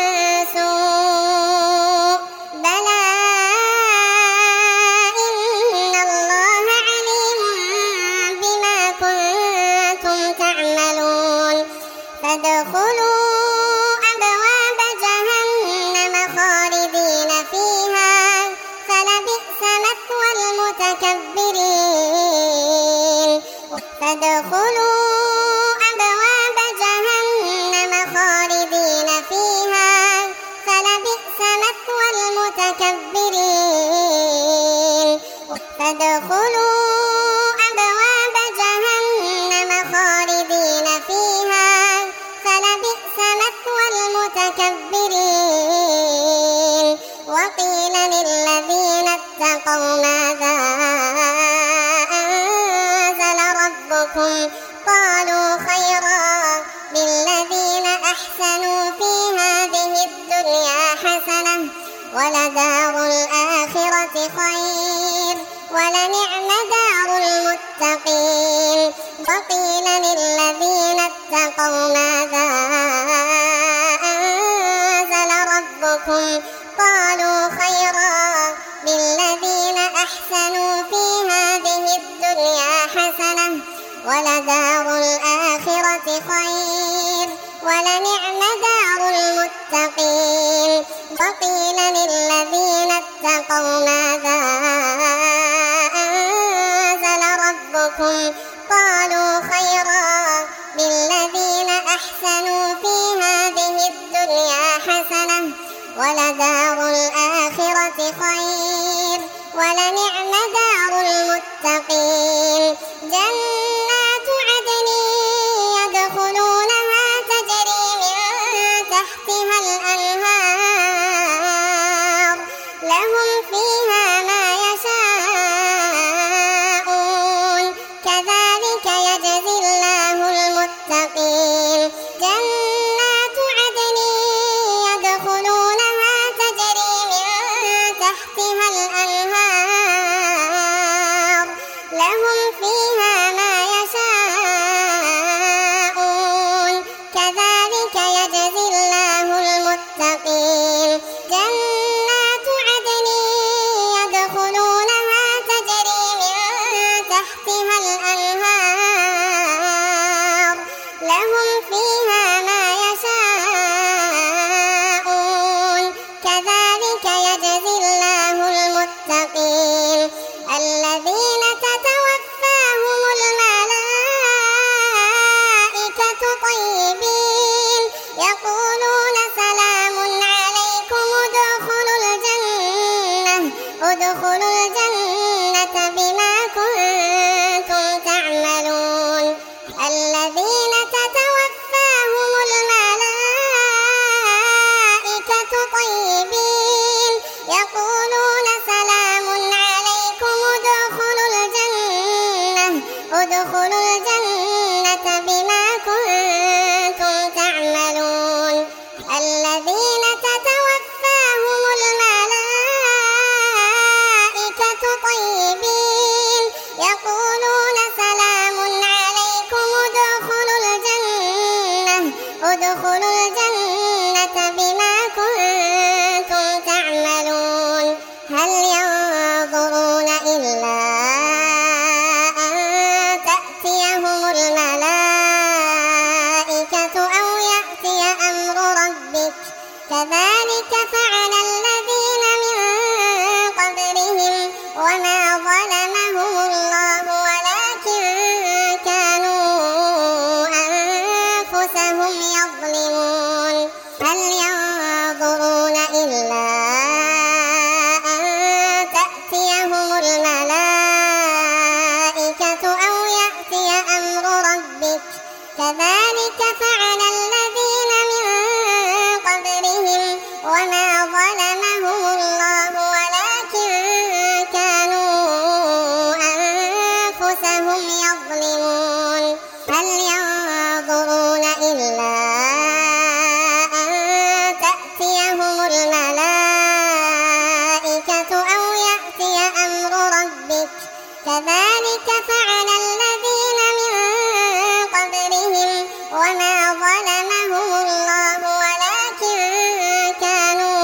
سوء بلى إن الله عليم بما كنتم تعملون فادخلوا أبواب جهنم خالدين فيها فلبئس مثوى المتكبرين فادخلوا أبواب جهنم خالدين فيها فلبئس مثوى المتكبرين فادخلوا أبواب جهنم خالدين فيها فلبئس مثوى المتكبرين وقيل للذين اتقوا ماذا أنزل ربكم قالوا خيرا للذين أحسنوا في هذه الدنيا حسنة ولدار الآخرة خير ولنعم دار المتقين وقيل للذين اتقوا ماذا أنزل ربكم قالوا خيرا للذين أحسنوا في هذه الدنيا حسنة ولدار الآخرة خير ولنعم دار المتقين وقيل للذين اتقوا ماذا أنزل ربكم قالوا خيرا للذين أحسنوا في هذه الدنيا حسنة ولدار الآخرة خير ولنعم دار المتقين جنات عدن يدخلونها تجري من تحتها الأنهار لهم فيها ما يشاءون كذلك يجزي الله المتقين جنات عدن يدخلونها تجري من تحتها الأنهار لهم فيها ما يشاءون كذلك يجزي الله المتقين جنات عدن يدخلونها تجري من تحتها الأنهار لهم فيها ما يشاءون كذلك يجزي الله المتقين الذين تتوفاهم الملائكة طيبين يقولون سلام عليكم ادخلوا الجنة بما كنتم تعملون الذين تتوفاهم الملائكة طيبين يقولون سلام عليكم ادخلوا الجنة بما كنتم تعملون الذين تتوفاهم الملائكة طيبين يقولون سلام عليكم ادخلوا الجنة بما كنتم تعملون هل ينظرون إلا أن تأتيهم الملائكة أو يأتي أمر ربك كذلك فعل الذين من قبلهم وما ظلمهم الله ولكن كانوا أنفسهم يظلمون هل ينظرون إلا أن تأتيهم الملائكة أو يأتي أمر ربك كذلك فعل الذين من قبلهم وما ظلمهم الله ولكن كانوا أنفسهم يظلمون هل ينظرون إلا أن تأتيهم الملائكة أو يأتي أمر ربك كذلك فعل الذين من قبلهم وما ظلمهم الله ولكن كانوا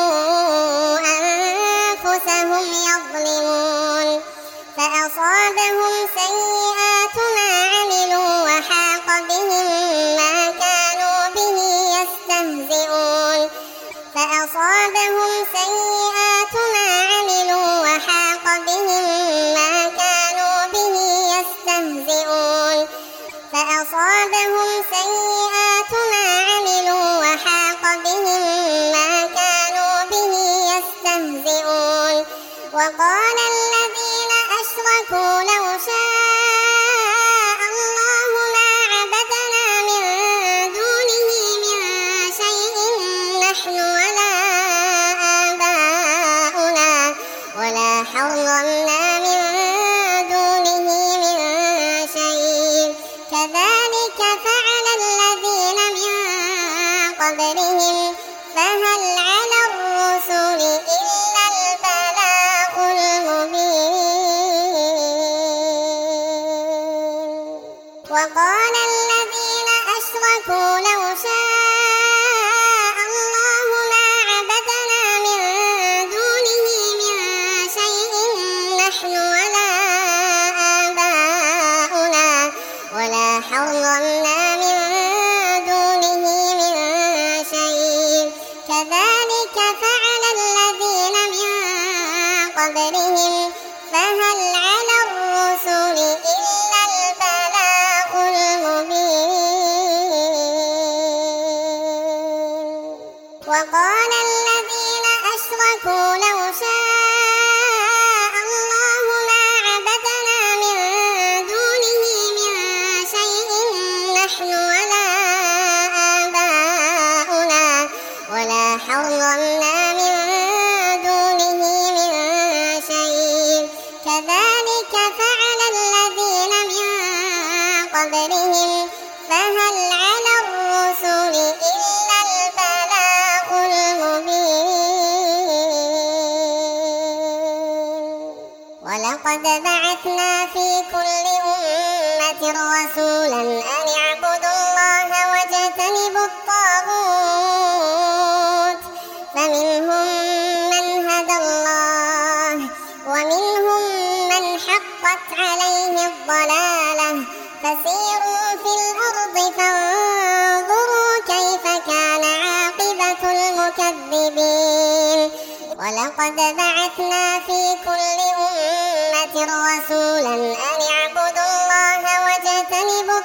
أنفسهم يظلمون فأصابهم سيئات ما عملوا وحاق بهم ما كانوا به يستهزئون فأصابهم سيئات ما عملوا وحاق بهم ما كانوا به يستهزئون فأصابهم سيئات ما عملوا وحاق بهم ما كانوا به يستهزئون وقال الذين أشركوا لو شاء الله ما عبدنا من دونه من شيء نحن ولا آباؤنا ولا حرمنا من دونه من شيء كذلك فعل الذين من قبلهم فهل على الرسل إلا البلاغ المبين وقال الذين أشركوا لو شاء الله ما عبدنا من دونه من شيء نحن ولا آباؤنا ولا قبلهم فهل على الرسل إلا البلاغ المبين ولقد بعثنا في كل أمة رسولا أن اعبدوا الله واجتنبوا الطاغوت فمنهم من هدى الله ومنهم من حقت عليه الضلالة فسيروا في الأرض فانظروا كيف كان عاقبة المكذبين ولقد بعثنا في كل أمة رسولا أن اعبدوا الله واجتنبوا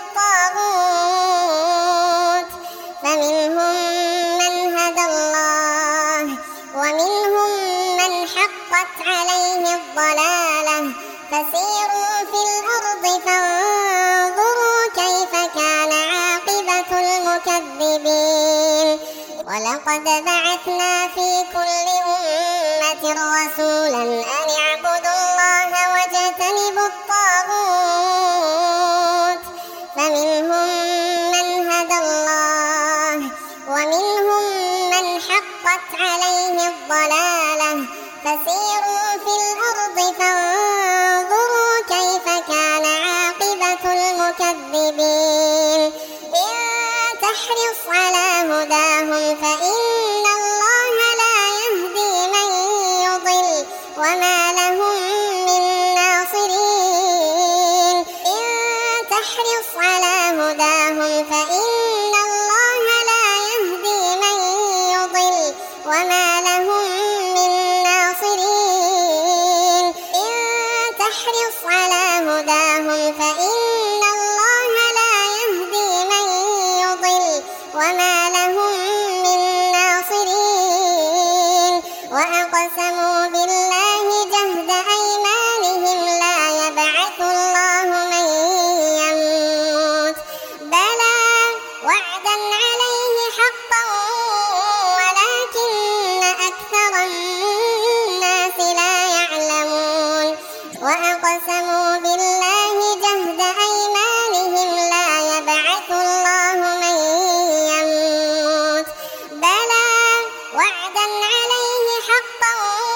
الطاغوت فمنهم من هدى الله ومنهم من حقت عليه الضلالة فسيروا في الأرض فانظروا كيف كان عاقبة المكذبين ولقد بعثنا في كل أمة رسولا أن اعبدوا الله واجتنبوا الطاغوت فمنهم من هدى الله ومنهم من حقت عليه الضلالة فسيروا في الأرض فانظروا كيف كان عاقبة المكذبين إن تحرص على هداهم فإن الله لا يهدي من يضل وما لهم من ناصرين إن تحرص على هداهم فإن الله لا يهدي من يضل وما لهم من ناصرين إن تحرص على هداهم فإن الله لا يهدي من يضل وما لهم من ناصرين وأقسموا بالله جهد أيمانهم لا يبعث الله من يموت بلى وعدا عليه حقا ولكن أكثر الناس لا يعلمون وأقسموا بالله جهد أيمانهم لا يبعث الله من يموت بلى وعدا عليه حقا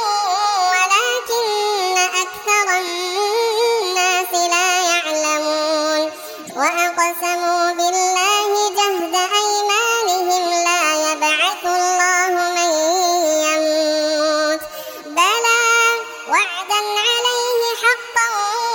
ولكن أكثر الناس لا يعلمون وأقسموا بالله جهد أيمانهم لا يبعث الله من يموت بلى وعدا عليه حقا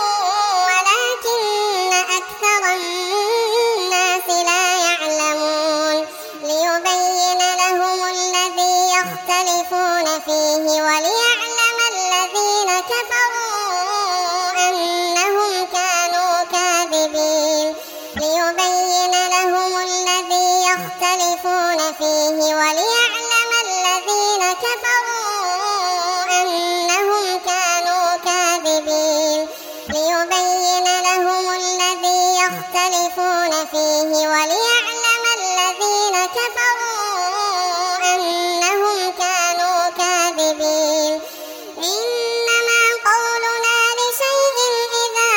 ولكن أكثر الناس لا يعلمون ليبين لهم الذي يختلفون فيه وليعلم الذين كفروا أنهم كانوا كاذبين ليبين لهم الذي يختلفون فيه وليعلم الذين كفروا أنهم كانوا كاذبين ليبين لهم الذي يختلفون فيه وليعلم الذين كفروا أنهم كانوا كاذبين إنما قولنا لشيء إذا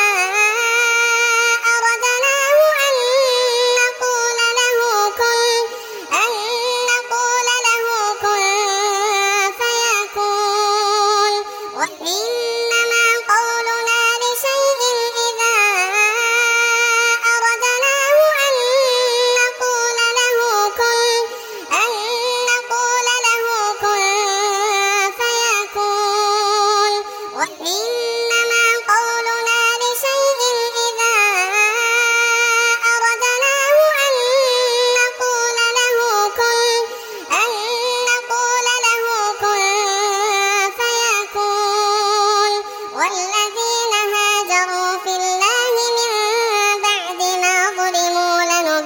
أردناه أن نقول له كن فيكون إنما قولنا لشيء إذا أردناه أن نقول له كن فيكون إنما قولنا لشيء إذا أردناه أن نقول له كن فيكون والذين هاجروا في الله من بعد ما ظلموا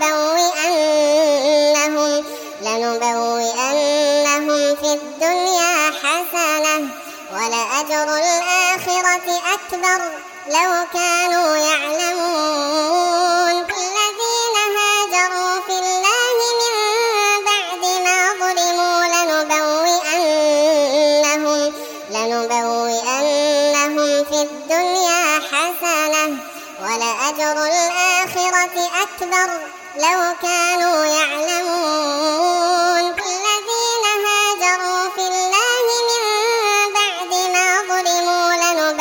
لنبوئنهم في الدنيا حسنة ولأجر الآخرة أكبر لو كانوا يعلمون الذين هاجروا في الله من بعد ما ظلموا لنبوئنهم في الدنيا حسنة ولأجر الآخرة أكبر لو كانوا يعلمون الذين هاجروا في الله من بعد ما ظلموا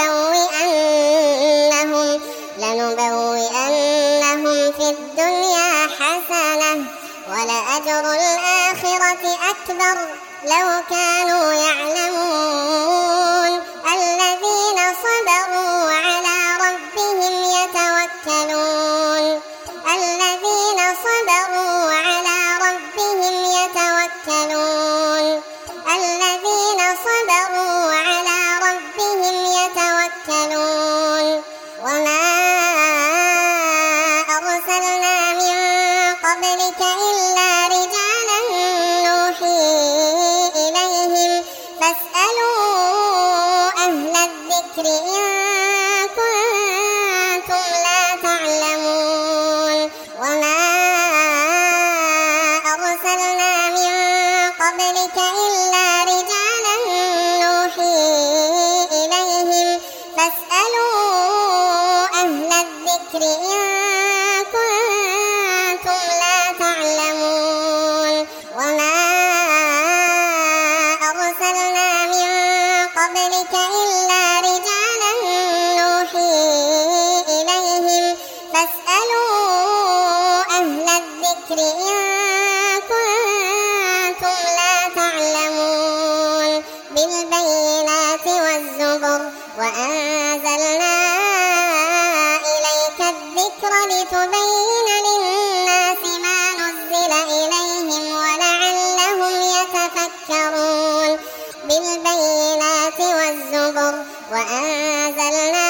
لنبوئنهم في الدنيا حسنة ولأجر الآخرة أكبر لو كانوا يعلمون الذين صبروا وعلى ربهم يتوكلون الذين صبروا وعلى ربهم يتوكلون الذين صبروا وعلى ربهم يتوكلون وما أرسلنا من قبلك إلا رجالا نوحي إليهم فاسألوا أهل الذكر إن كنتم لا تعلمون وما أرسلنا من قبلك إلا رجالا نوحي إليهم فاسألوا أهل الذكر إن كنتم لا تعلمون وما أرسلنا من قبلك إلا رجالا نوحي إليهم فاسألوا أهل الذكر إن كنتم لا تعلمون بالبينات والزبر وأنزلنا إليك الذكر لتبين للناس ما نزل إليهم ولعلهم يتفكرون بالبينات والزبر وأنزلنا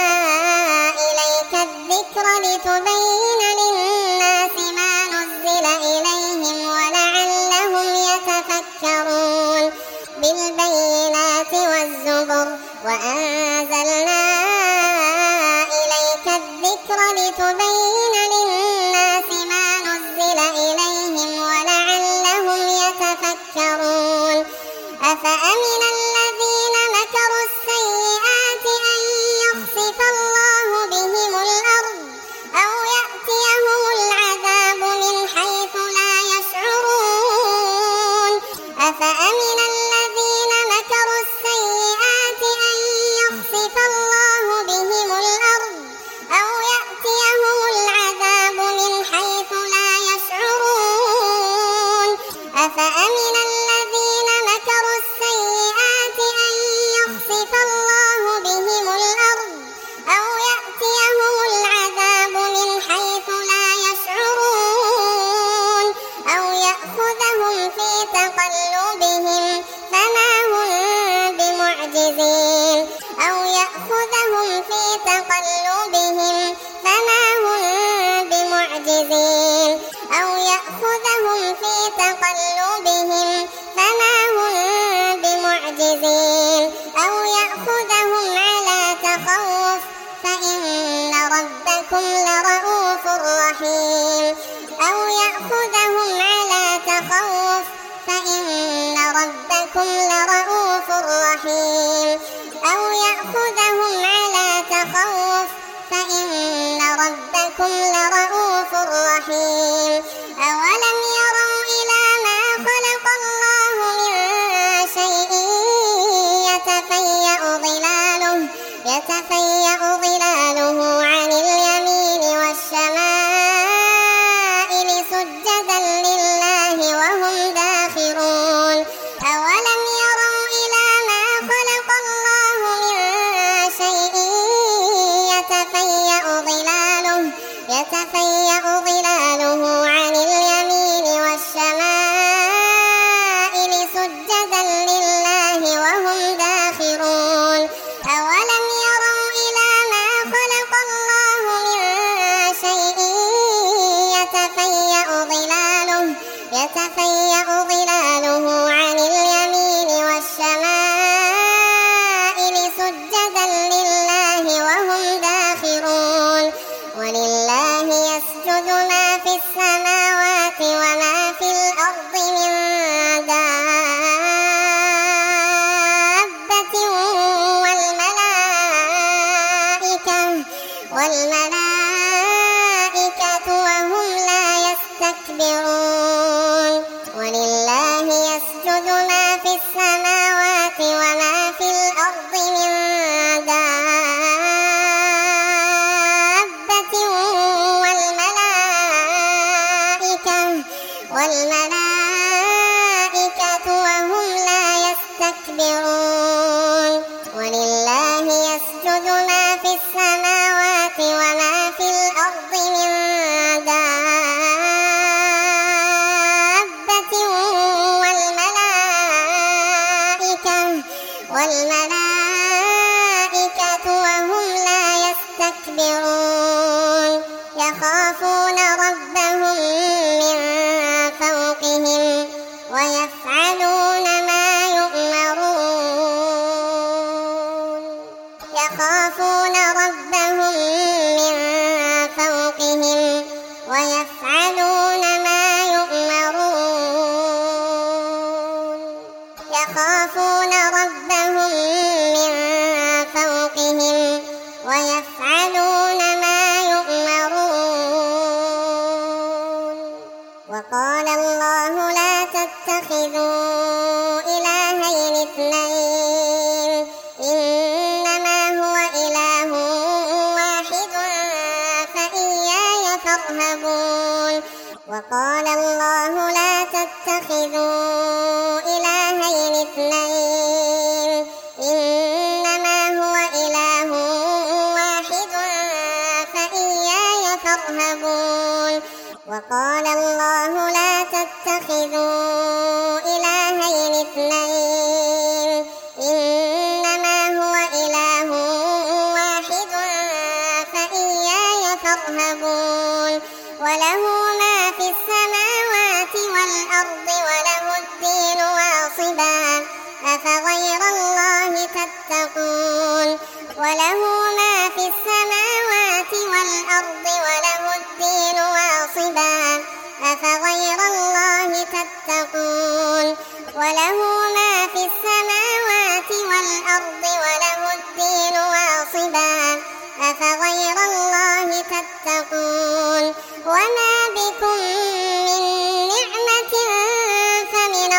إليك الذكر لتبين للناس ما نزل إليهم ولعلهم يتفكرون بالبينات والزبر وأنزلنا إليك الذكر لتبين للناس ما نزل إليهم ولعلهم يتفكرون أفأمن الذين مكروا السيئات أن يخسف الله بهم الأرض أو يأتيهم العذاب من حيث لا يشعرون أفأمن الذين مكروا السيئات أن يخسف الله بهم الأرض أو يأتيهم العذاب من حيث لا يشعرون أفأمن الذين مكروا السيئات أن يخسف الله بهم الأرض أو يأتيهم العذاب من حيث لا يشعرون أو يأخذهم في تقلبهم فما هم بمعجزين أو يأخذهم في تقلبهم فما هم بمعجزين أو يأخذهم في تقلبهم فما هم بمعجزين أو يأخذهم على تخوف فإن ربكم لرؤوف رحيم أو يأخذهم على تخوف فإن ربكم لرؤوف رحيم أو يأخذهم على تخوف فإن ربكم لرؤوف رحيم أولم يروا إلى ما خلق الله من شيء يتفيأ ظلاله عن اليمين والشمائل سجدا لله وهم داخرون أولم يروا إلى ما خلق الله من شيء يتفيأ ظلاله عن اليمين والشمائل سجدا لله وهم داخرون أولم يروا إلى ما خلق الله من شيء يتفيأ ظلاله عن اليمين والشمائل سجدا لله وهم داخرون ولله يسجد ما في السماوات وما في الأرض من دابة والملائكة وهم لا يستكبرون ولله يسجد ما في السماوات وما في الأرض من دابة والملائكة وهم لا يستكبرون ولله يسجد ما في السماوات وما في الأرض من دابة والملائكة وهم لا يستكبرون يخافون ربهم من فوقهم ويفعلون ما يؤمرون يخافون ربهم من فوقهم ويفعلون ما يؤمرون يخافون ربهم من فوقهم ويفعلون ما يؤمرون وقال الله لا تتخذوا إلهين اثنين إنما هو إله واحد فإياي فارهبون وقال الله لا تتخذوا إلهين اثنين إنما هو إله واحد فإياي فارهبون وقال الله لا تتخذوا إلهين اثنين إنما هو إله واحد فإياي فارهبون وله ما في السماوات والأرض وله الدين واصبا أفغير الله تتقون وله ما في السماوات والأرض وله الدين واصبا أفغير الله تتقون وله ما في السماوات والأرض وله الدين واصبا أفغير الله تتقون وما بكم من نعمة فمن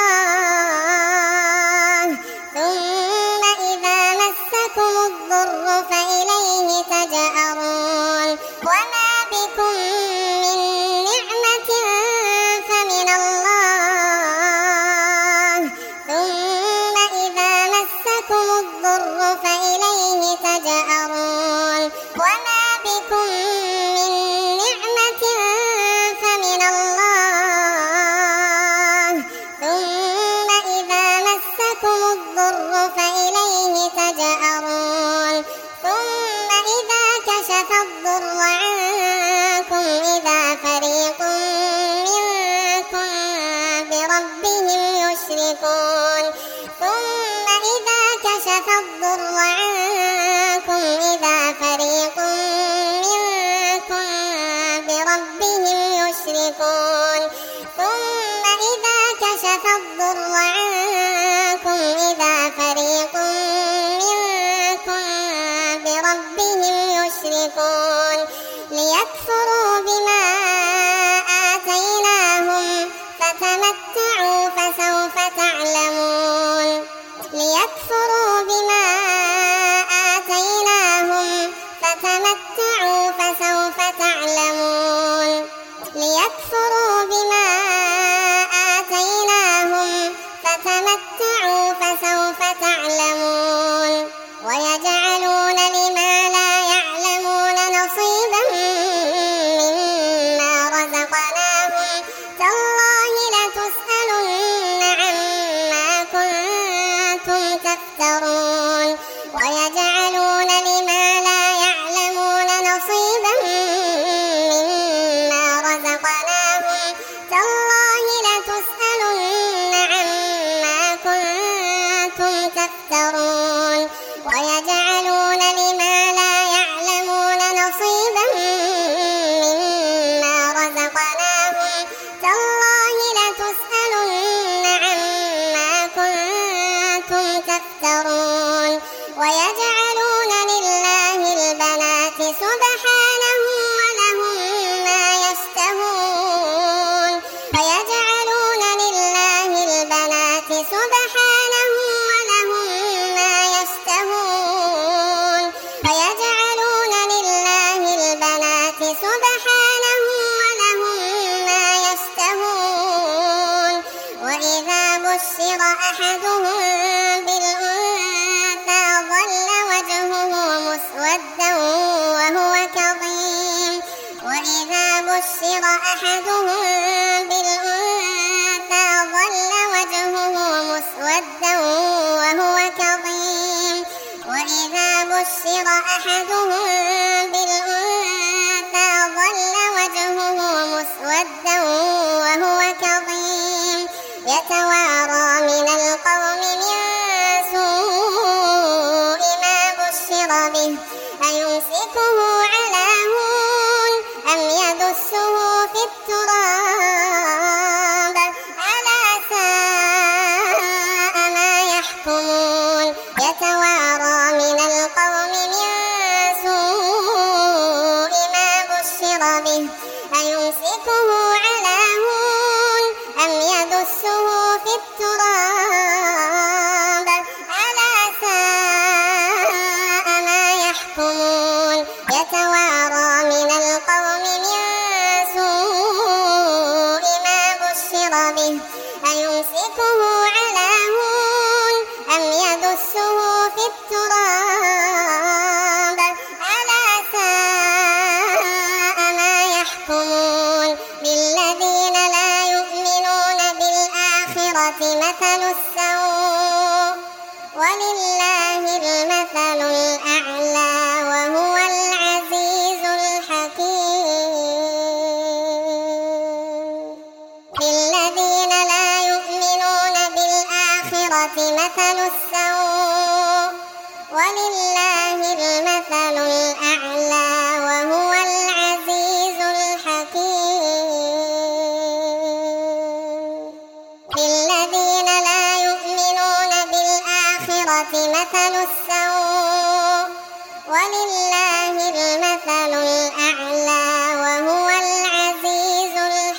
الله ثم إذا مسكم الضر فإليه تجأرون وما بكم من نعمة فمن الله ثم إذا مسكم الضر فإليه تجأرون وما بكم من نعمة فمن الله ثم إذا مسكم الضر فإليه تجأرون ثم إذا كشف الضر عنكم إذا فريق منكم بربهم يشركون ثم إذا كشف الضر عنكم إذا فريق منكم بربهم يشركون ثم إذا كشف الضر عنكم إذا فريق منكم بربهم يشركون ليكفروا بما آتيناهم فتمتعوا فسوف تعلمون ليكفروا بما آتيناهم فتمتعوا فسوف تعلمون ليكفروا بما آتيناهم فتمتعوا فسوف تعلمون ويجعلون لما لا يعلمون نصيبا مما رزقناهم تالله لتسألن عما كنتم تفترون ويجعلون لما لا يعلمون مسودا وهو كظيم وإذا بشر أحدهم بالأنثى ظل وجهه مسودا وهو كظيم وإذا بشر أحدهم بالأنثى ظل وجهه مسودا وهو كظيم يتوارى من القوم من سوء ما بشر به أيمسكه على هون أم يدسه في التراب ألا ساء ما يحكمون يتوارى من القوم من سوء ما بشر به أيمسكه على هون أم يدسه في التراب ألا ساء ما يحكمون يتوارى من القوم من سوء ما بشر به أيمسكه على هون أم يدسه في التراب ألا ساء ما يحكمون للذين لا يؤمنون بالآخرة مثل السوء ولله المثل الأعلى وهو العزيز الحكيم للذين لا يؤمنون بالآخرة مثل السوء ولله المثل الأعلى وهو العزيز الحكيم للذين لا يؤمنون بالآخرة مثل السوء ولله المثل الأعلى وهو العزيز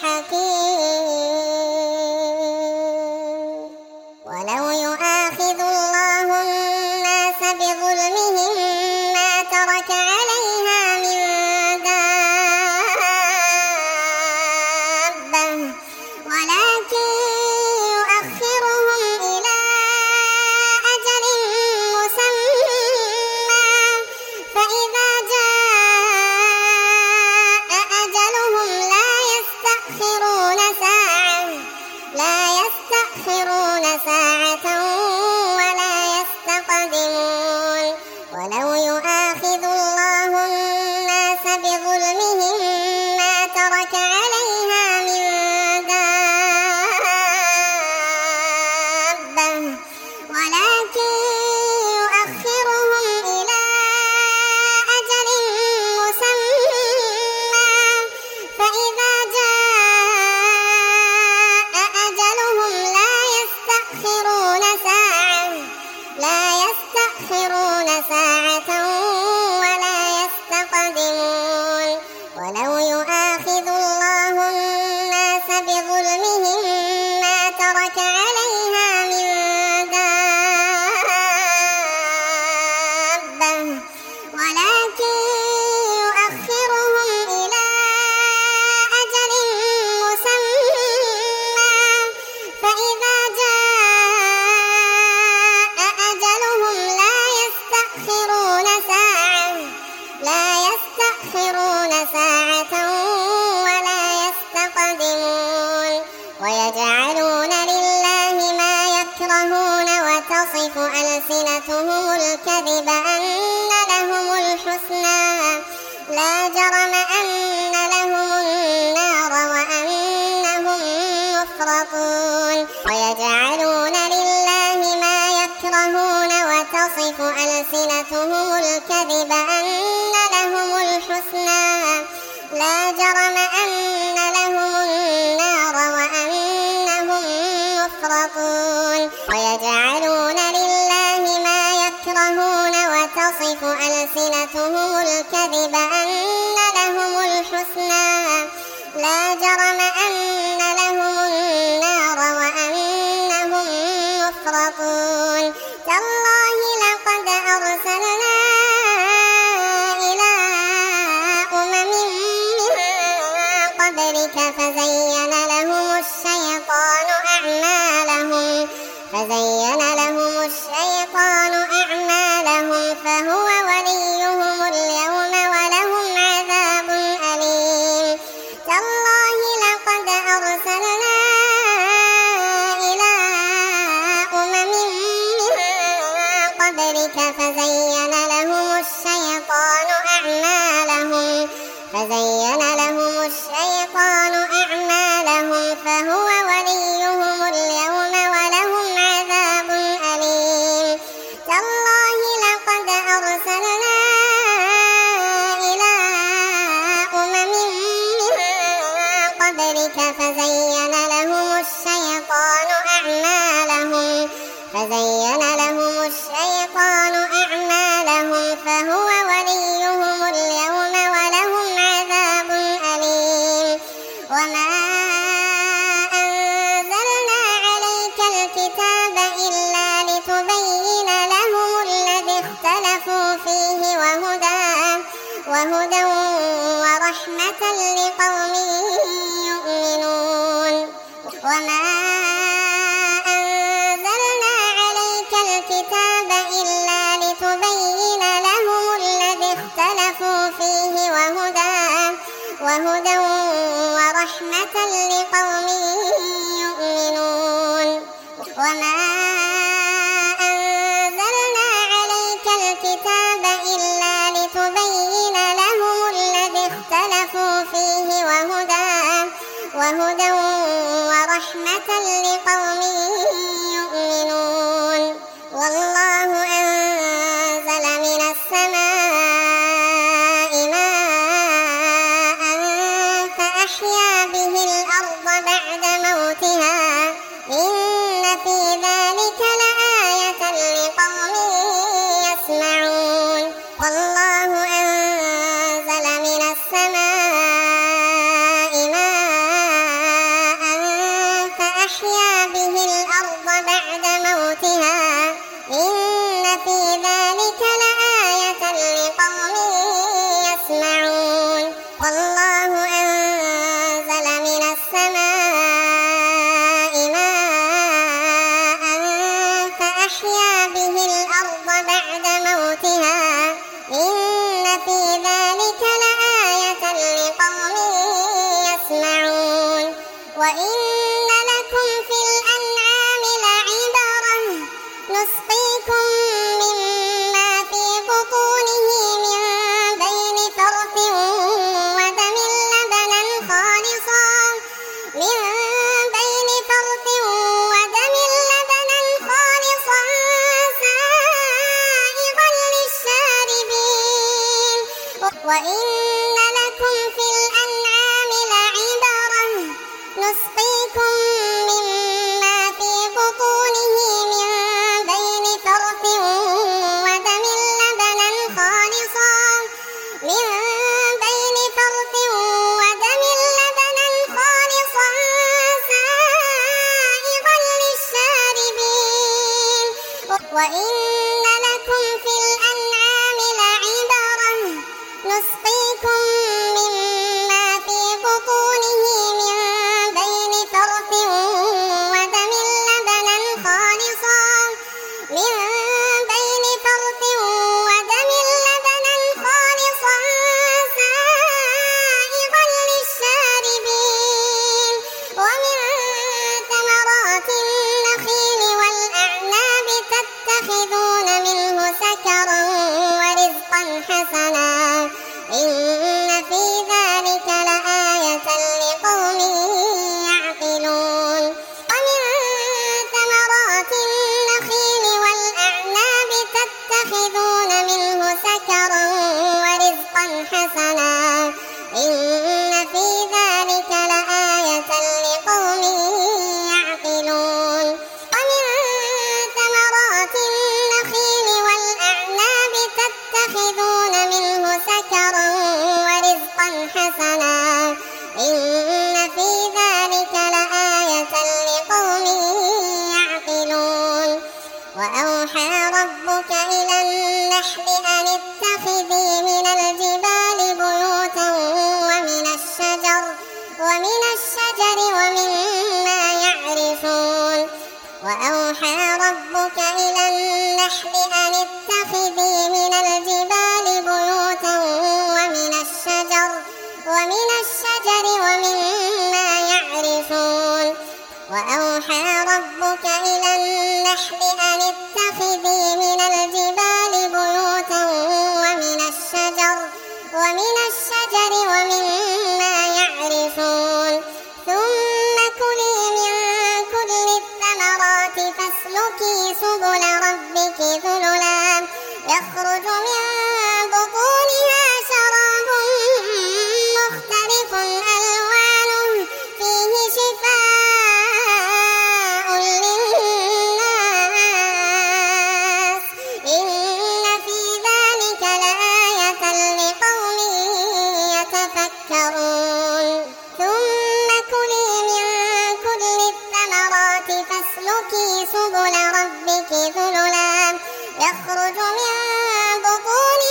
الحكيم ولو يؤاخذ الله الناس بظلمهم ما ترك عليها من دابة ولكن يؤخرهم إلى أجل مسمى فإذا جاء أجلهم لا يستأخرون ساعة ولا يستقدمون ولو يؤاخذ الله الناس بظلمهم ما ترك عليها من دابة ولكن يؤخرهم إلى أجل مسمى فإذا جاء أجلهم لا يستأخرون ساعة ولا يستقدمون ولو يؤاخذ الله الناس بظلمهم ما ترك عليها من دابة ولكن يؤخرهم إلى أجل مسمى فإذا جاء أجلهم لا يستأخرون ساعة ولا يستقدمون ويجعلون لله ما يكرهون وتصف ألسنتهم الكذب أن لهم الحسنى لا جرم أن لهم النار وأنهم مفرطون ويجعلون لله ما يكرهون وتصف ألسنتهم الكذب أن لهم الحسنى لا جرم أن لهم النار وأنهم مفرطون ويجعلون لله ما يكرهون وتصف ألسنتهم الكذب أن لهم الحسنى لا جرم أن لهم النار وأنهم مفرطون تالله لقد أرسلنا إلى أمم من قبلك فزين لهم الشيطان أعمالهم فهو وليهم وهدى ورحمة لقوم يؤمنون. وما أنزلنا عليك الكتاب إلا لتبين لهم الذي اختلفوا فيه وهدى ورحمة لقوم يؤمنون. وما أنزلنا عليك الكتاب إلا لتبين لهم الذي اختلفوا فيه وهدى ورحمة لقوم يؤمنون. والله أنزل من السماء ماء فأحيا به الأرض بعد موتها إن في ذلك لآية لقوم يسمعون. والله أنزل من السماء ماء فأحيا به الأرض بعد موتها إن في ذلك لآية لقوم يسمعون. والله أنزل من السماء ماء فأحيا به الأرض بعد موتها إن في ذلك لآية لقوم يسمعون. وإن لكم في الأنعام لعبرة نسقيكم مما في بطونه من بين فرث ودم لبنا خالصا سائغا للشاربين. وإن لكم في الأنعام لعبرة نسقيكم مما في بطونه من بين فرث ودم لبنا خالصا سائغا للشاربين. وإن لكم في الأنعام لعبرة نسقيكم مما في بطونه من بين فرث ودم لبنا خالصا سائغا للشاربين. ومن ثمرات النخيل والأعناب تتخذون منه سكرا ورزقا حسنا إن في ذلك لآية لقوم يعقلون. ومن ثمرات النخيل والأعناب تتخذون منه سكرا ورزقا حسنا إن في ذلك لآية لقوم يعقلون. ومن ثمرات النخيل والأعناب تتخذون منه سكرا ورزقا حسنا إن في ذلك لآية لقوم يعقلون. وأوحى ربك إلى النحل أن اتخذي من الجبال بيوتا ومن الشجر ومما يعرشون. وأوحى ربك إلى النحل أن اتخذي من الجبال بيوتا ومن الشجر ومما يعرشون. وأوحى ربك إلى النحل أن اتخذي من الجبال بيوتا ومن الشجر ومما يعرشون. ثم كلي من كل الثمرات فاسلكي سبل ربك ذللا يخرج من بطونها شراب مختلف ألوانه فيه شفاء للناس إن في ذلك لآية لقوم يتفكرون. ثم كلي من كل الثمرات فاسلكي سبل ربك ذللا يخرج من بطونها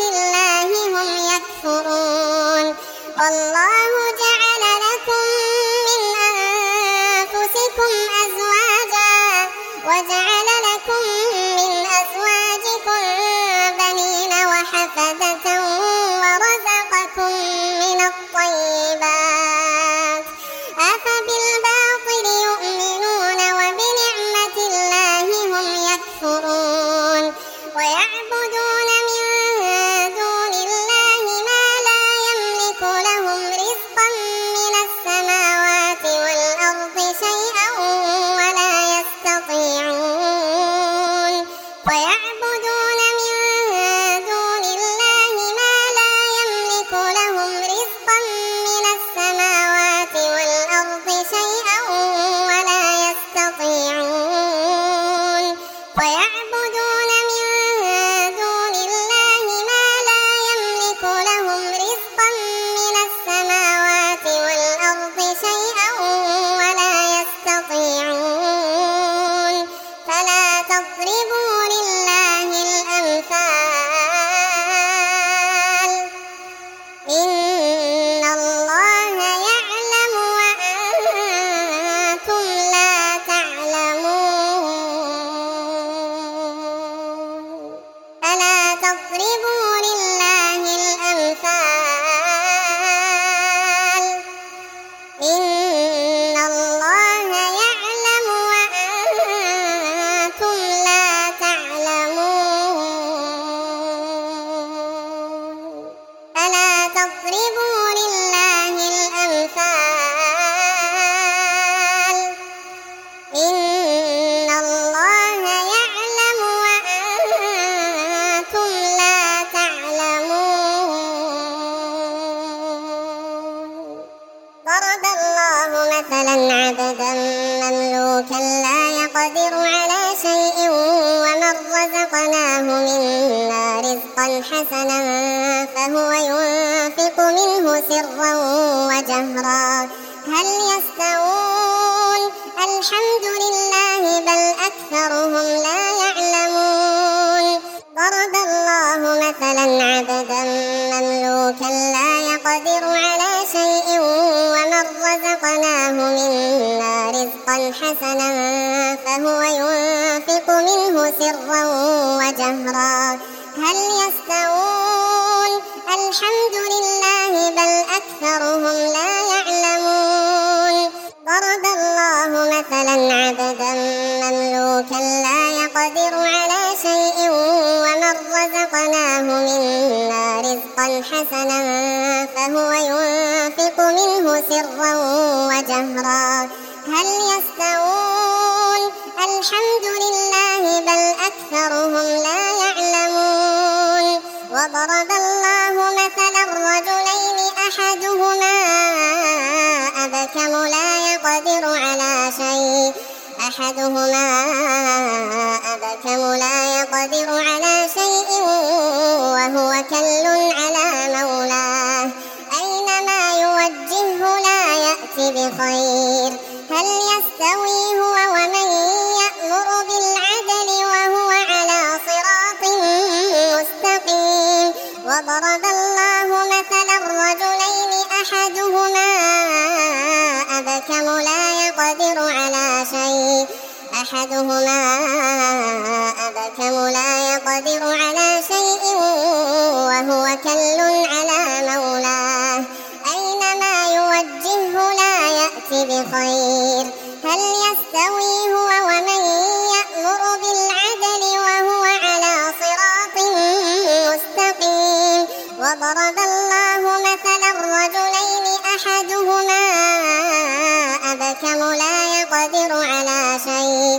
الله هم يكفرون والله جعل لكم من أنفسكم أزواجا وجعل لكم من أزواجكم بنين وحفدة ورزقكم من الطيبات أفبالباطل يؤمنون وبنعمة يقدر على شيء ومن رزقناه منا رزقا حسنا فهو ينفق منه سرا وجهرا هل يستوون الحمد لله بل أكثرهم لا يعلمون ضرب الله مثلا عبدا مملوكا لا يقدر على شيء ومن رزقناه منا رزقا حسنا فهو ينفق منه سرا وجهرا هل يستوون الحمد لله بل أكثرهم لا يعلمون ضرب الله مثلا عبدا مملوكا لا يقدر على شيء ومن رزقناه منا رزقا حسنا فهو ينفق منه سرا وجهرا هل يستوون الحمد لله بل أكثرهم لا يعلمون وضرب الله مثلا رجلين أحدهما أبكم لا يقدر على شيء وهو كل على مولاه أينما يوجهه لا يأتي بخير هل يستوي هو ومن يأمر بالعدل وهو على صراط مستقيم وضرب الله مثلا رجلين أحدهما أبكم لا يقدر على شيء وهو كل على مولاه أينما يوجهه لا يأتي بخير هل يستوي هو ومن يأمر بالعدل وهو على صراط مستقيم وضرب الله مثلا رجلين أحدهما أبكم لا يقدر على شيء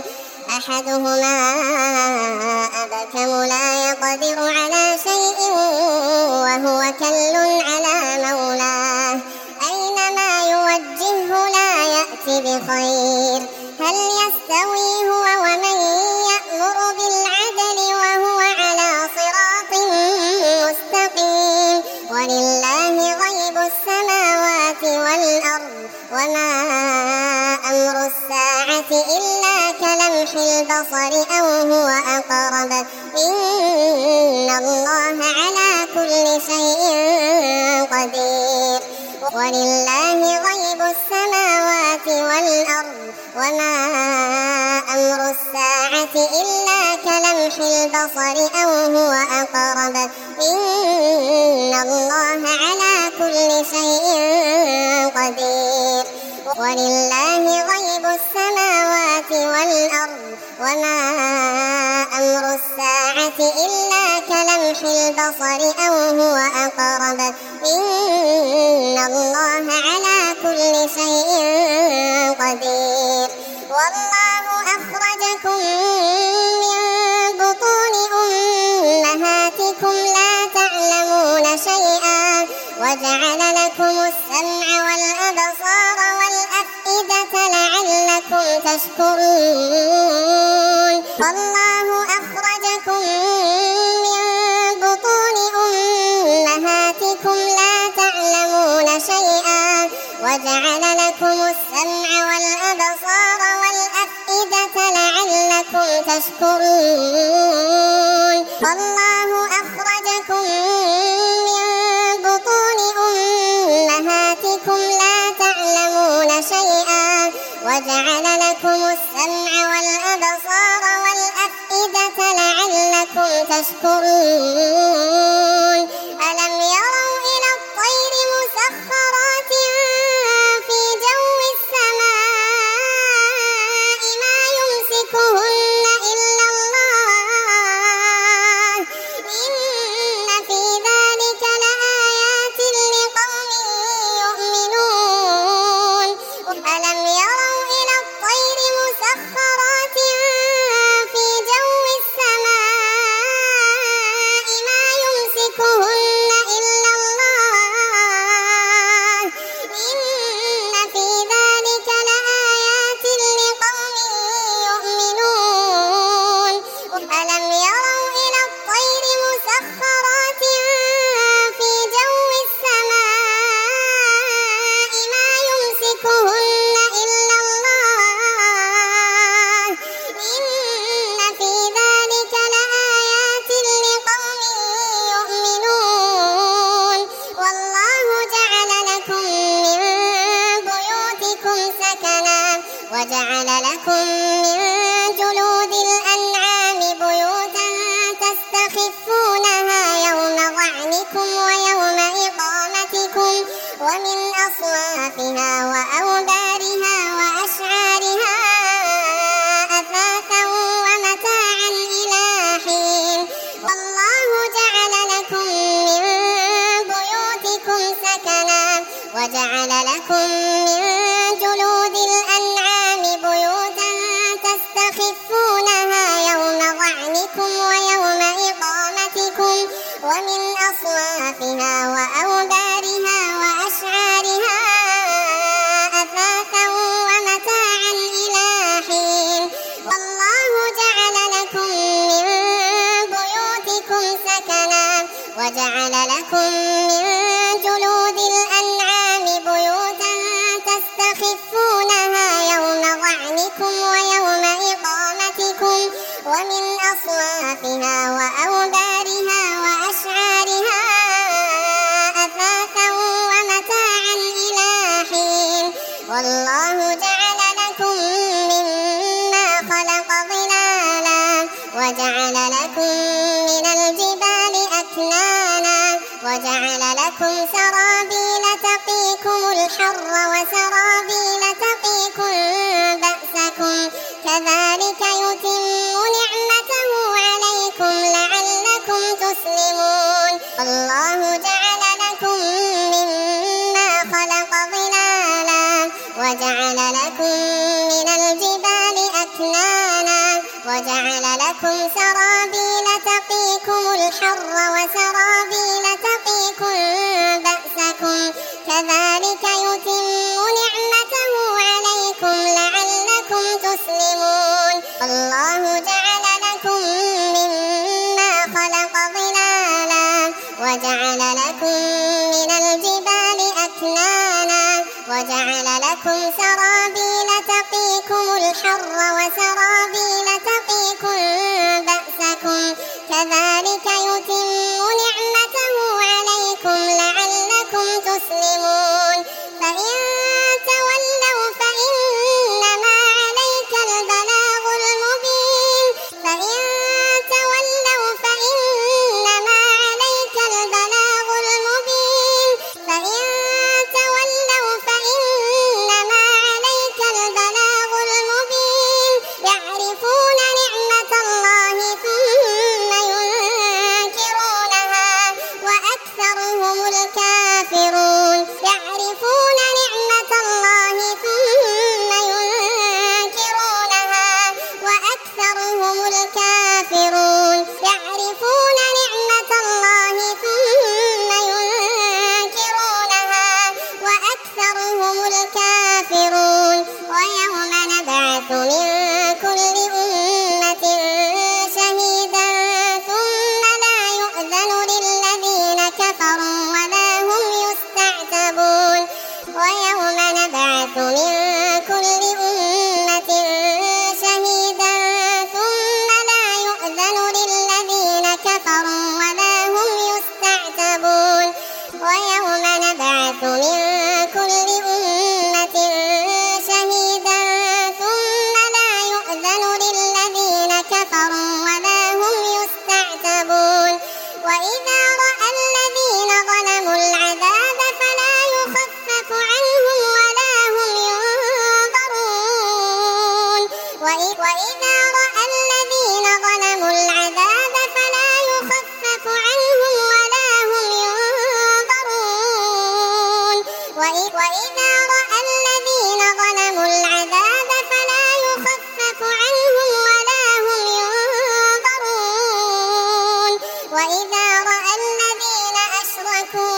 وهو كل على مولاه أينما يوجهه لا يأتي بخير هل يستوي هو ومن يأمر بالعدل وهو على صراط مستقيم ولله غيب السماوات والأرض وما أمر الساعة إلا كلمح البصر أو هو أقرب إن الله على كل شيء قدير ولله غيب السماوات والأرض وما أمر الساعة إلا كلمح البصر أو هو أقرب إن الله على كل شيء قدير ولله غيب السماوات والأرض وما أمر الساعة إلا كلمح البصر أو هو أقرب إن الله على كل شيء قدير والله أخرجكم من بطون أمهاتكم لا تعلمون شيئا وجعل لكم السمع والأبصار والأفئدة لعلكم تشكرون والله أخرجكم من بطون أمهاتكم لا تعلمون شيئا وجعل لكم السمع والأبصار والأفئدة لعلكم تشكرون والله أخرجكم من بطون أمهاتكم لا تعلمون شيئا وجعل لكم السمع والأبصار والأفئدة لعلكم تشكرون ألم يروا إلى الطير مسخرات في جو السماء ما يمسكهن إلا الله إن في ذلك لآيات لقوم يؤمنون ألم يروا إلى الطير مسخرات في جو السماء ما أصوافها وأوبارها وأشعارها أثاثا ومتاعا إلى حين. والله جعل لكم من بيوتكم سكنا وجعل لكم من جلود الأنعام بيوتا تستخفونها يوم ظعنكم ويوم إقامتكم ومن أصوافها وأوبارها وأشعارها أثاثا ومتاعا إلى حين. والله جعل لكم من بيوتكم سكنا وجعل لكم من جلود الأنعام بيوتا تستخفونها يوم ظعنكم ويوم إقامتكم ومن أصوافها وأوبارها وأشعارها أثاثا ومتاعا إلى حين. والله جعل لكم مما خلق ظلالا وجعل لكم من الجبال أكنانا وجعل لكم سرابيل تقيكم الحر وسرابيل تقيكم بأسكم كذلك يتم نعمته عليكم لعلكم تسلمون. الله جعل لكم مما خلق ظلالا وجعل لكم من الجبال أكنانا وجعل لكم سرابيل تقيكم الحر وسرابيل تقيكم بأسكم كذلك يتم نعمته عليكم لعلكم تسلمون. الله جعل لكم مما خلق ظلالا وجعل لكم من الجبال أكنانا وجعل لكم سرابيل تقيكم الحر وسرابيل تقيكم بأسكم كذلك يتم نعمته عليكم لعلكم تسلمون. فإن تولوا فإنما عليك البلاغ المبين فإن تولوا فإنما عليك البلاغ المبين فإن تولوا فإنما عليك البلاغ المبين. يعرفون نعمة الله ثم ينكرونها وأكثرهم الكافرون. يعرفون نعمة الله ثم ينكرونها وأكثرهم الكافرون. يعرفون نعمة الله ثم ينكرونها وأكثرهم الكافرون. ويوم نبعث من كل أمة شهيدا ثم لا يؤذن للذين كفروا ولا هم يستعتبون. ويوم نبعث من كل أمة شهيدا ثم لا يؤذن للذين كفروا ولا هم يستعتبون. ويوم نبعث من كل أمة شهيدا ثم لا يؤذن للذين كفروا ولا هم يستعتبون. وإذا رأى الذين ظلموا العذاب فلا يخفف عنهم ولا هم ينظرون. وإذا رأى الذين ظلموا العذاب فلا يخفف عنهم ولا هم ينظرون. وإذا رأى الذين ظلموا العذاب فلا يخفف عنهم ولا هم ينظرون. وإذا رأى الذين أشركوا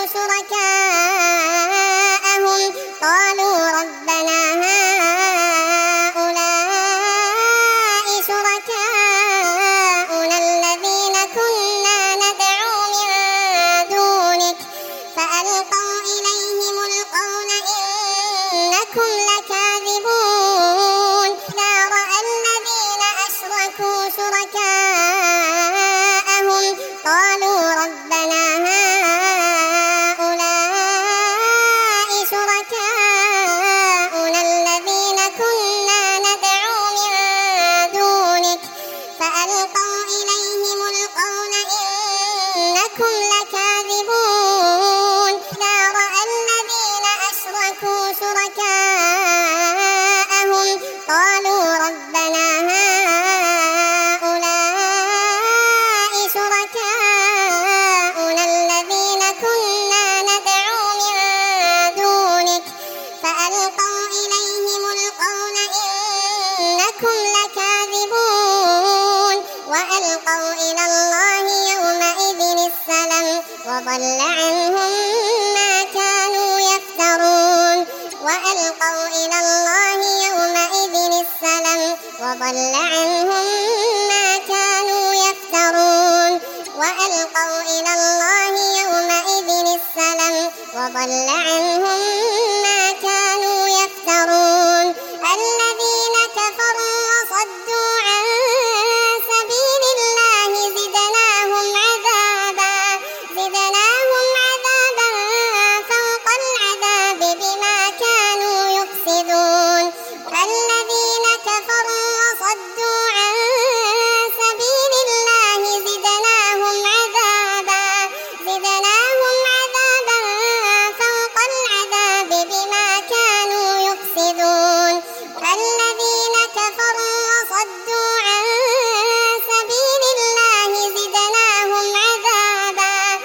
شركاءهم قالوا ربنا هؤلاء شركاؤنا الذين كنا ندعو من دونك فألقوا إليهم القول إنكم لكاذبون. إذا رأى الذين أشركوا شركاءهم قالوا ربنا هؤلاء شركاؤنا الذين كنا ندعو من دونك فألقوا إليهم القول إنكم لكاذبون. إذا رأى الذين أشركوا وضل عنهم ما كانوا يفترون وألقوا إلى الله يومئذ السلم وضل عنهم ما كانوا يفترون وألقوا إلى الله يومئذ السلم وضل عنهم ما كانوا يفترون الذين كفروا وصدوا عن سبيل الله زدناهم عذابا فوق العذاب بما كانوا يفسدون الذين كفروا وصدوا عن سبيل الله زدناهم عذابا فوق العذاب بما كانوا يفسدون الذين كفروا وصدوا عن سبيل الله زدناهم عذابا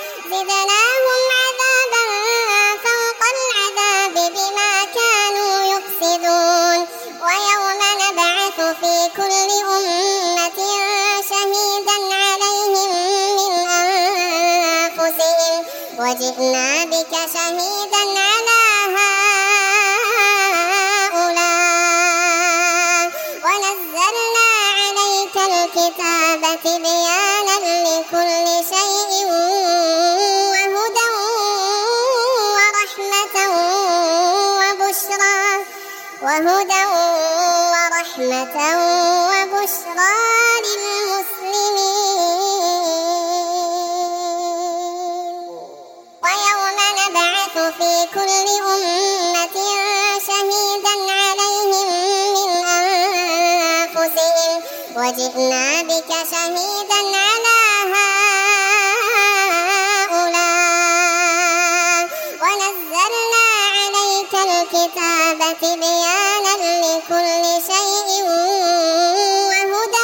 فوق العذاب بما كانوا يفسدون ويوم نبعث في كل أمة شهيدا عليهم من أنفسهم وجئنا بك شهيدا على هؤلاء ونزلنا عليك الكتاب تبيانا لكل شيء وهدى وبشرى للمسلمين ويوم نبعث في كل أمة شهيدا عليهم من أنفسهم وجئنا بك شهيدا على هؤلاء ونزلنا عليك الكتاب تبيانا لكل شيء وهدى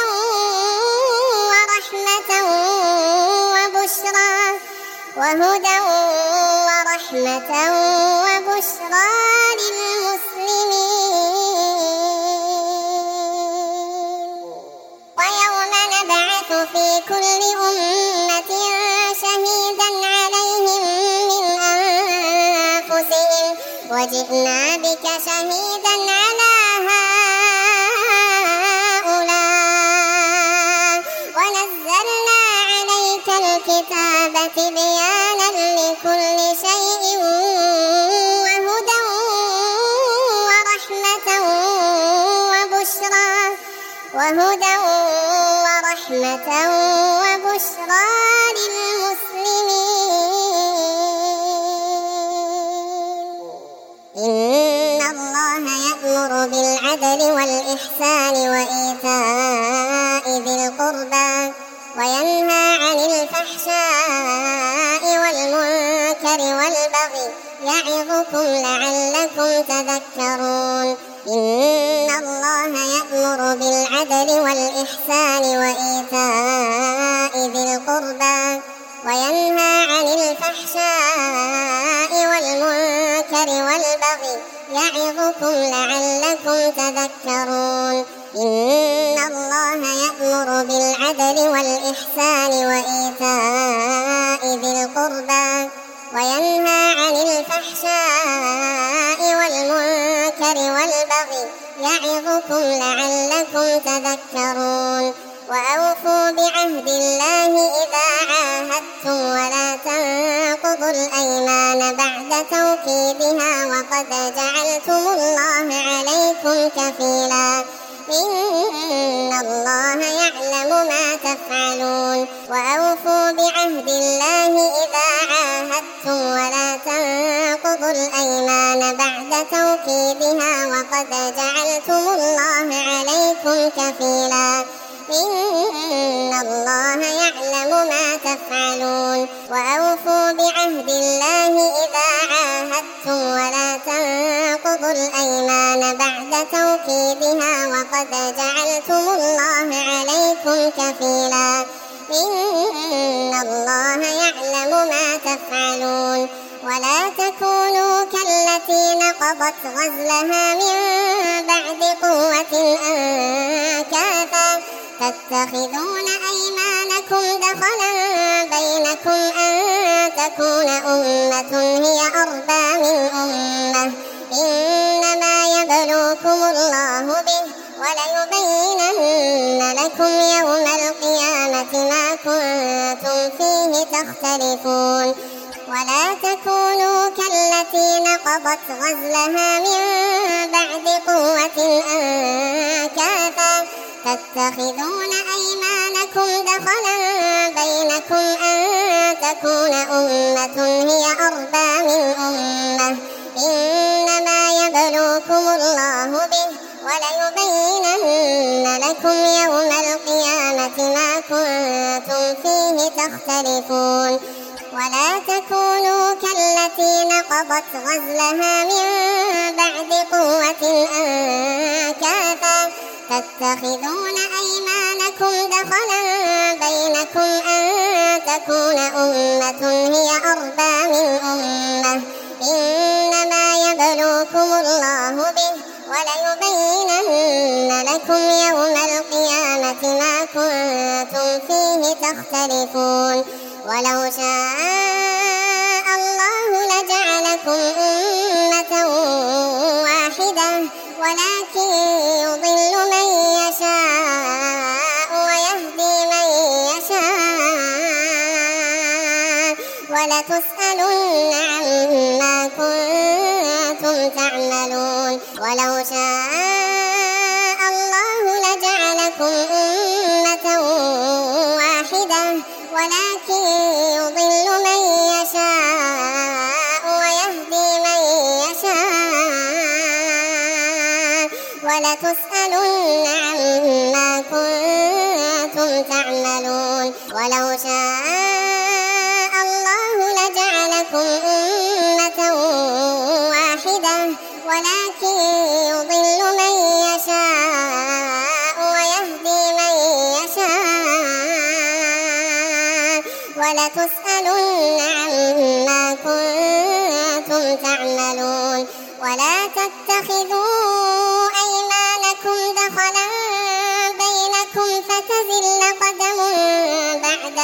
ورحمة وبشرى للمسلمين ويوم نبعث في كل أمة شهيدا عليهم من أنفسهم وجئنا بك شهيدا على هؤلاء ونزلنا عليك الكتاب تبيانا لكل شيء وهدى ورحمة وبشرى للمسلمين إن الله يأمر بالعدل والإحسان وإيتاء ذي القربى وينهى عن الفحشاء والمنكر والبغي يعظكم لعلكم تذكرون إن الله يأمر بالعدل والإحسان وإيتاء ذي القربى وينهى عن الفحشاء والمنكر والبغي يعظكم لعلكم تذكرون إن الله يأمر بالعدل والإحسان وإيتاء ذي القربى وينهى عن الفحشاء والمنكر والبغي يعظكم لعلكم تذكرون وأوفوا بعهد الله إذا عاهدتم ولا تنقضوا الأيمان بعد توكيدها وقد جعلتم الله عليكم كفيلا إن الله يعلم ما تفعلون وأوفوا بعهد الله إذا عاهدتم ولا تنقضوا الأيمان بعد توكيدها وقد جعلتم الله عليكم كفيلا إن الله يعلم ما تفعلون وأوفوا بعهد الله إذا عاهدتم ولا تنقضوا الأيمان بعد توكيدها وقد جعلتم الله عليكم كفيلا إن الله يعلم ما تفعلون ولا تكونوا كالتي نقضت غزلها من بعد قوة أنكاثا تتخذون أيمانكم دخلا بينكم أن تكون أمة هي أربى من أمة إنما يبلوكم الله به وليبينن لكم يوم القيامة ما كنتم فيه تختلفون ولا تكونوا كالتي نقضت غزلها من بعد قوة أنكاثا تتخذون أيمانكم دخلا بينكم أن تكون أمة هي أربى من أمة إنما يبلوكم الله به وليبينن لكم يوم القيامة ما كنتم فيه تختلفون ولا تكونوا كالتي نقضت غزلها من بعد قوة أنكاثا تتخذون أيمانكم دخلا بينكم أن تكون أمة هي أربى من أمة إنما يبلوكم الله به وليبينن لكم يوم القيامة ما كنتم فيه تختلفون ولو شاء الله لجعلكم أمة واحدة ولكن يضل من يشاء ويهدي من يشاء ولتسألن عما كنتم تعملون ولو شاء الله لجعلكم أمة واحدة ولكن يضل من يشاء ويهدي من يشاء ولتسألن عما كنتم تعملون ولو شاء الله لجعلكم أمة واحدة ولكن يضل من يشاء ويهدي من يشاء ولتسألن عما كنتم تعملون ولا تتخذوا أيمانكم دخلا بينكم فتزل قدم بعد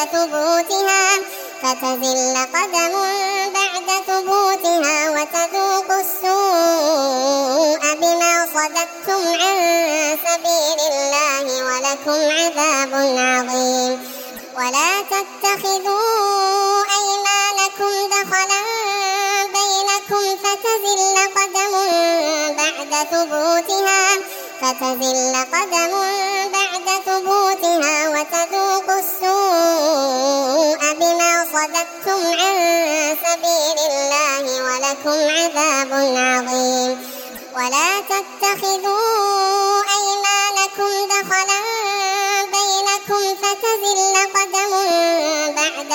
ثبوتها وتذوقوا السوء بما صددتم عن سبيل الله ولكم عذاب عظيم ولا تتخذوا أيمانكم دخلا بينكم فتزل قدم بعد ثبوتها وتذوقوا السوء بما صددتم عن سبيل الله ولكم عذاب عظيم ولا تتخذوا أيمانكم دخلا بينكم فتزل قدم بعد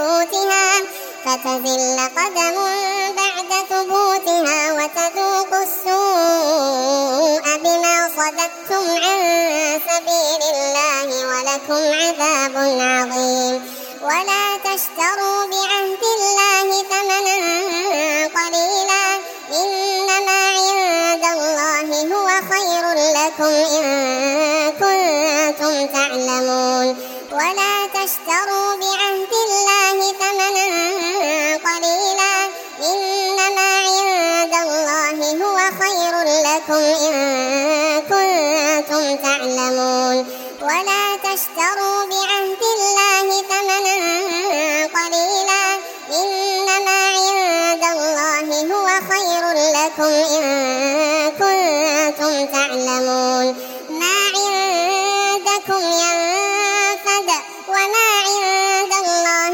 ثبوتها وتذوقوا السوء بما صددتم عن سبيل الله ولكم عذاب عظيم ولا تشتروا بعهد الله ثمنا قليلا إنما عند الله هو خير لكم إن كنتم تعلمون ولا تشتروا بعهد الله ثمنا قليلا إنما عند الله هو خير لكم إن كنتم تعلمون ولا تشتروا بعهد الله ثمنا قليلا إنما عند الله هو خير لكم إن كنتم تعلمون ما عندكم ينفد وما عند الله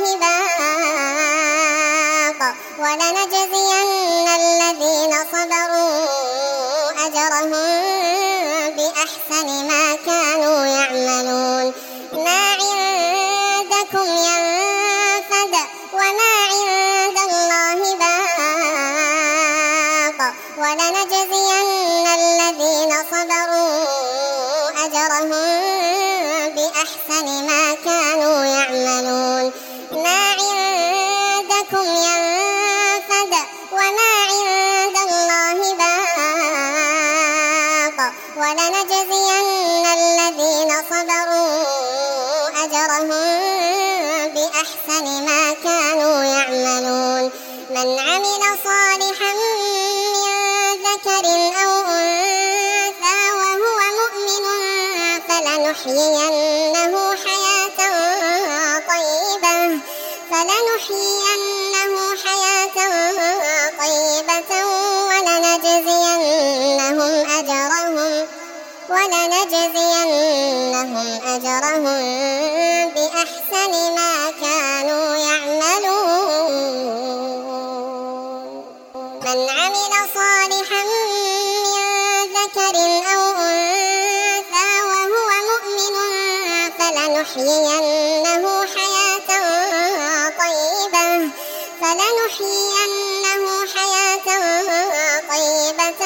باق ولنجزين الذين صبروا أجرهم بأحسن ما كانوا يعملون ما عندكم ينفد وما عند الله باق ولنجزين الذين صبروا أجرهم بأحسن ما كانوا يعملون ما عندكم ينفد وما عند الله باق ولنجزين الذين صبروا أجرهم بأحسن ما كانوا يعملون من عمل صالحا من ذكر أو أنثى وهو مؤمن فلنحيينه حياة طيبة ولنجزينهم أجرهم بأحسن ما كانوا يعملون. من عمل صالحا من ذكر أو أنثى وهو مؤمن فلنحيينه حياة طيبة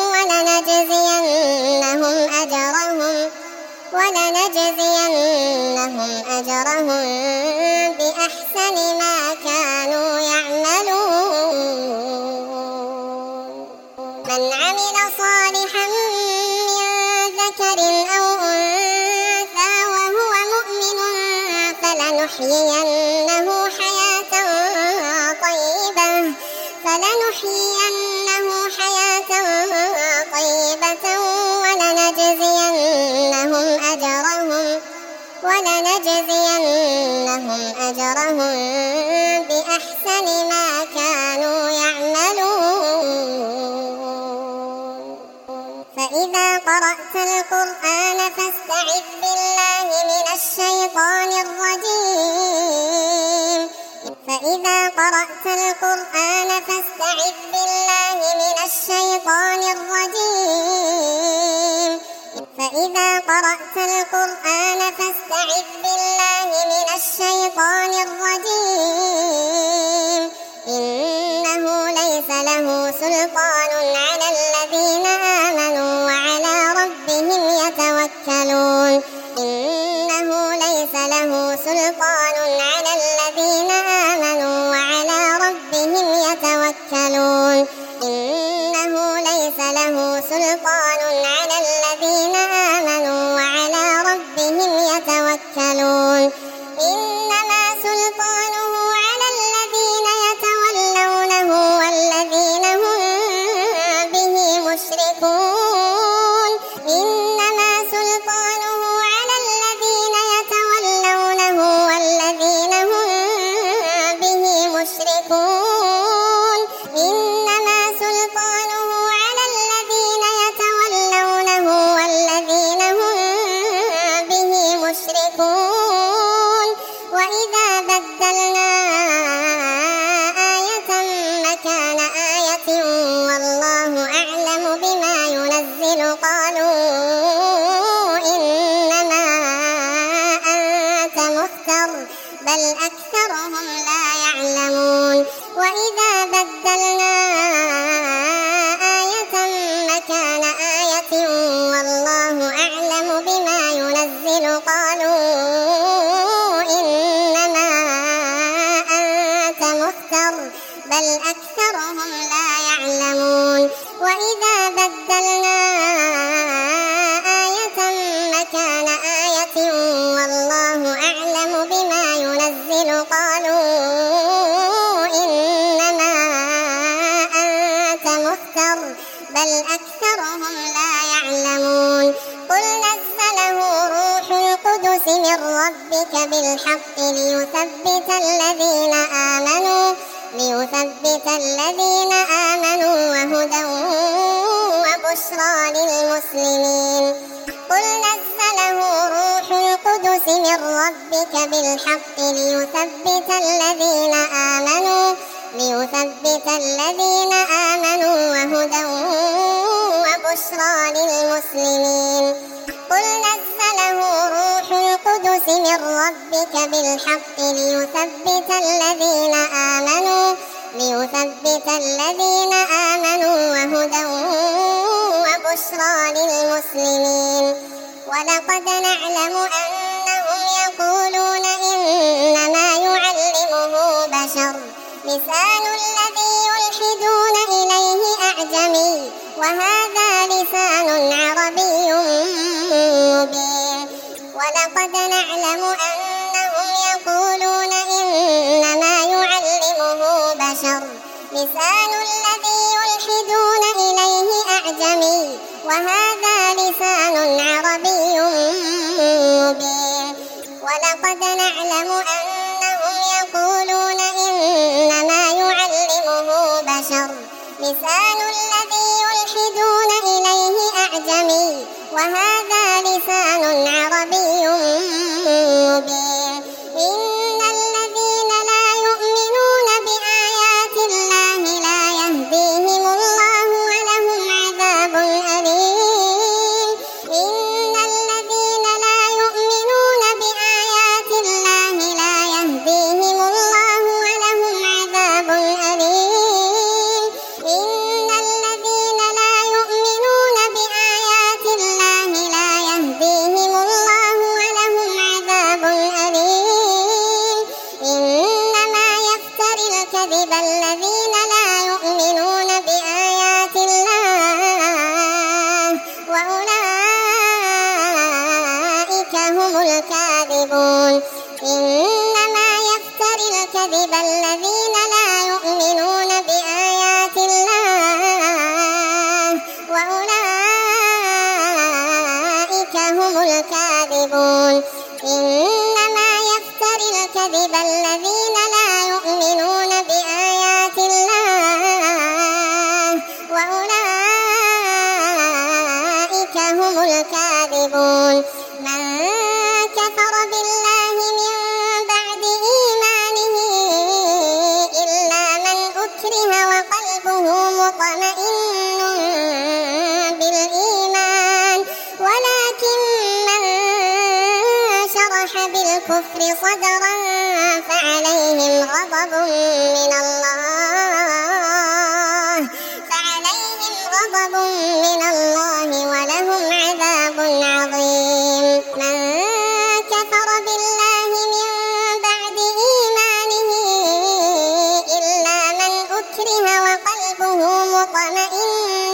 ولنجزينهم أجرهم بأحسن ما كانوا يعملون. من عمل صالحا من ذكر أو أنثى وهو مؤمن فلنحيينه حياة طيبة ولنجزينهم أجرهم بأحسن ما كانوا يعملون. فإذا قرأت القرآن فاستعذ بالله من الشيطان الرجيم. فإذا قرأت القرآن فاستعذ بالله من الشيطان الرجيم. فإذا قرأت القرآن فاستعذ بالله من الشيطان الرجيم. إنه ليس له سلطان على الذين آمنوا وعلى ربهم يتوكلون. إنه ليس له سلطان على الذين آمنوا وعلى ربهم يتوكلون. إنه ليس له سلطان على الذين آمنوا وعلى ربهم يتوكلون. إنما سلطانه على الذين يتولونه والذين هم به مشركون. إنما سلطانه على الذين يتولونه والذين هم به مشركون. إنما سلطانه على الذين يتولونه والذين هم به مشركون. وإذا بدلنا آية مكان آية والله أعلم بما ينزل قالوا إنما أنت مفتر بل أكثرهم لا يعلمون. وإذا بدلنا آية مكان آية والله أعلم بما ينزل قالوا إنما أنت مفتر بل أكثرهم لا يعلمون. وإذا بدلنا آية مكان آية والله أعلم بما ينزل قالوا إنما أنت مفتر بل أكثرهم لا يعلمون. قل نزله روح القدس من ربك بالحق ليثبت الذين آمنوا وهدى وبشرى للمسلمين. قل نزله روح القدس من ربك بالحق ليثبت الذين آمنوا وهدى وبشرى للمسلمين. قل نزله روح القدس من ربك بالحق ليثبت الذين آمنوا وهدى وبشرى للمسلمين. ولقد نعلم أنهم يقولون إنما يعلمه بشر لسان الذي يلحدون إليه أعجمي وهذا لسان عربي مبين. ولقد نعلم أنهم يقولون إنما يعلمه بشر لسان الذي يلحدون إليه أعجمي وهذا لسان عربي مبين ولقد نعلم أنهم يقولون إنما يعلمه بشر لسان الذي يلحدون إليه أعجمي وهذا لسان عربي مبين إن الذين لا يؤمنون بآيات الله لا يهديهم الله ولهم عذاب أليم إن الذين لا يؤمنون بآيات الله لا يهديهم الله ولهم عذاب أليم إن الذين لا يؤمنون بآيات الله لا يهديهم الله ولهم عذاب أليم إنما يفتري الكذب الذين لا يؤمنون بآيات الله وأولئك هم الكاذبون إنما يفتري الكذب الذين لا يؤمنون بآيات الله وأولئك هم الكاذبون إنما يفتري الكذب الذين لا يؤمنون بآيات الله وأولئك هم الكاذبون من كفر بالله من بعد إيمانه إلا من أكره وقلبه مطمئن بالإيمان ولكن من شرح بالكفر صدرا فعليهم غضب من الله ولهم عذاب عظيم من كفر بالله من بعد إيمانه إلا من أكره وقلبه مطمئن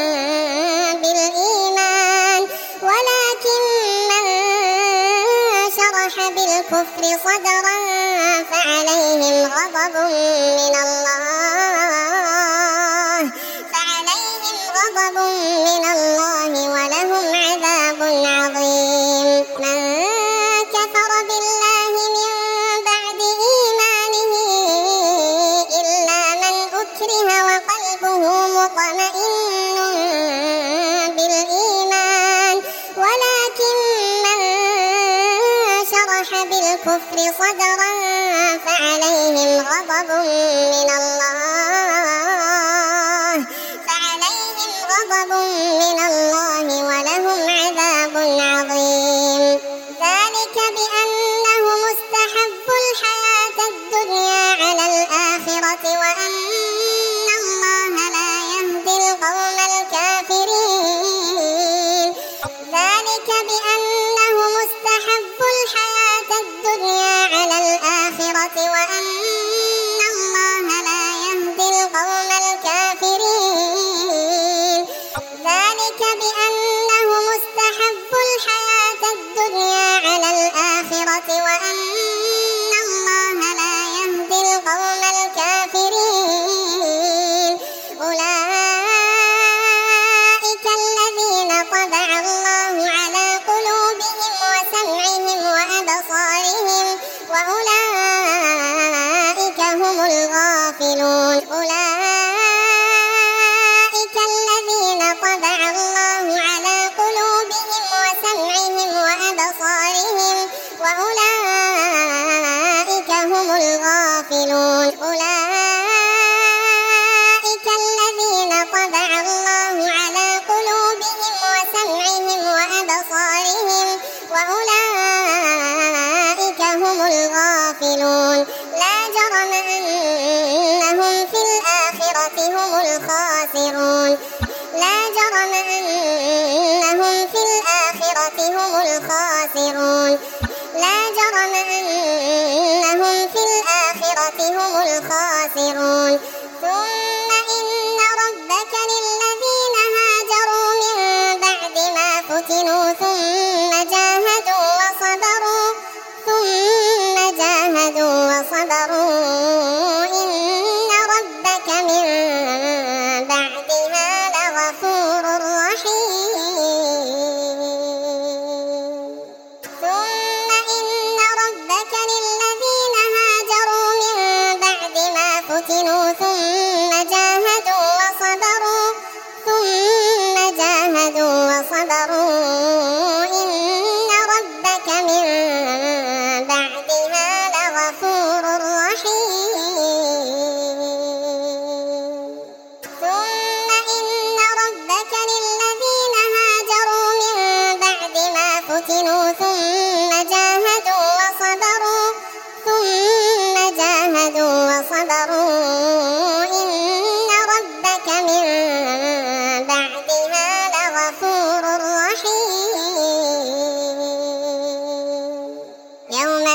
بالإيمان ولكن من شرح بالكفر صدرا فعليهم غضب من الله ولهم عذاب عظيم من كفر بالله من بعد إيمانه إلا من أكره وقلبه مطمئن بالإيمان ولكن من شرح بالكفر صدرا فعليهم غضب من الله ولهم عذاب عظيم ذلك بأنهم استحبوا الحياة الدنيا على الآخرة وأن الله لا يهدي القوم الكافرين ذلك بأنهم استحبوا الحياة الدنيا على الآخرة وأن الله لا يهدي القوم الكافرين ذلك بأنهم استحبوا الحياة الدنيا على الآخرة وأن الله لا يهدي القوم الكافرين أولئك الذين طبع الله على قلوبهم وسمعهم وأبصارهم وأولئك هم الغافلون أولئك الذين طبع الله على قلوبهم وسمعهم وأبصارهم وأولئك هم الغافلون أولئك الذين طبع الله على قلوبهم وسمعهم وأبصارهم وأولئك هم الغافلون لا جرم أنهم في الآخرة هم الخاسرون لا جرم أنهم في الآخرة هم الخاسرون لا جرم أنهم في الآخرة هم الخاسرون ثم إن ربك للذين هاجروا من بعد ما فتنوا ثم جاهدوا وصبروا إن ربك من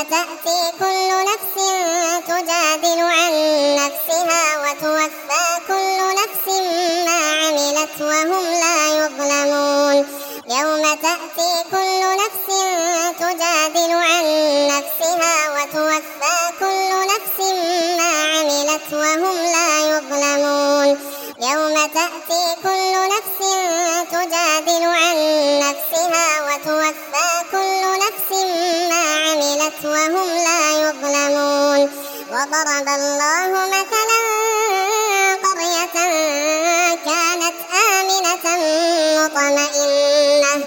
تأتي كل نفس تجادل عن نفسها وتوفى كل نفس ما عملت وهم لا يظلمون يوم تأتي كل نفس تجادل عن نفسها وتوفى كل نفس ما عملت وهم لا يظلمون يوم تأتي كل نفس تجادل عن نفسها وتوفى كل نفس ما عملت وهم لا يظلمون وضرب الله مثلا قرية كانت آمنة مطمئنة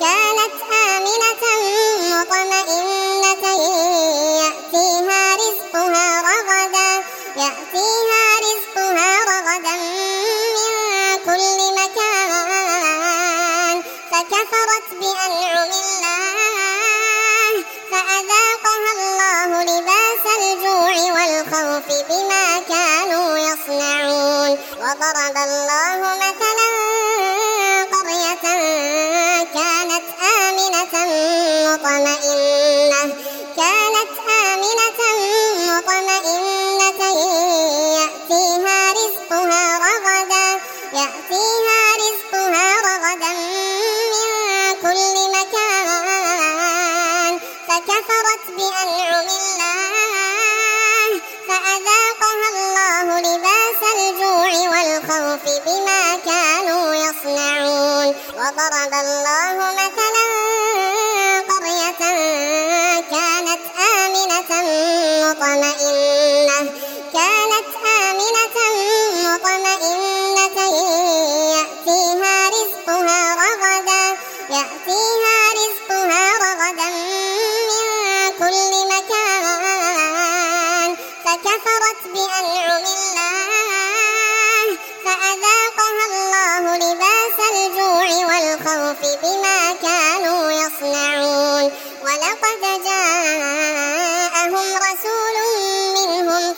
يأتيها رزقها رغدا من كل مكان فكفرت بأنعم الله فأذاقها الله لباس الجوع والخوف بما كانوا يصنعون وضرب الله مثلا قرية كانت آمنة مطمئنة يأتيها رزقها رغدا من كل مكان فكفرت بأنعم الله فأذاقها الله لباس الجوع والخوف بما كانوا يصنعون وضرب الله مثلا قرية كانت آمنة مطمئنة يأتيها رزقها رغدا من كل مكان فكفرت بأنعم الله فأذاقها الله لباس الجوع والخوف بما كانوا يصنعون ولقد جاءهم رسول منهم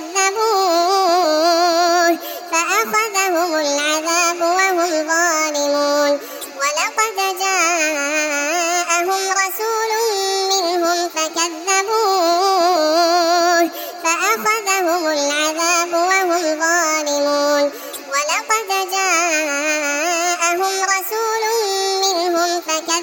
فكذبوه فأخذهم العذاب وهم ظالمون ولقد جاءهم رسول منهم فكذبوه فأخذهم العذاب وهم ظالمون ولقد جاءهم رسول منهم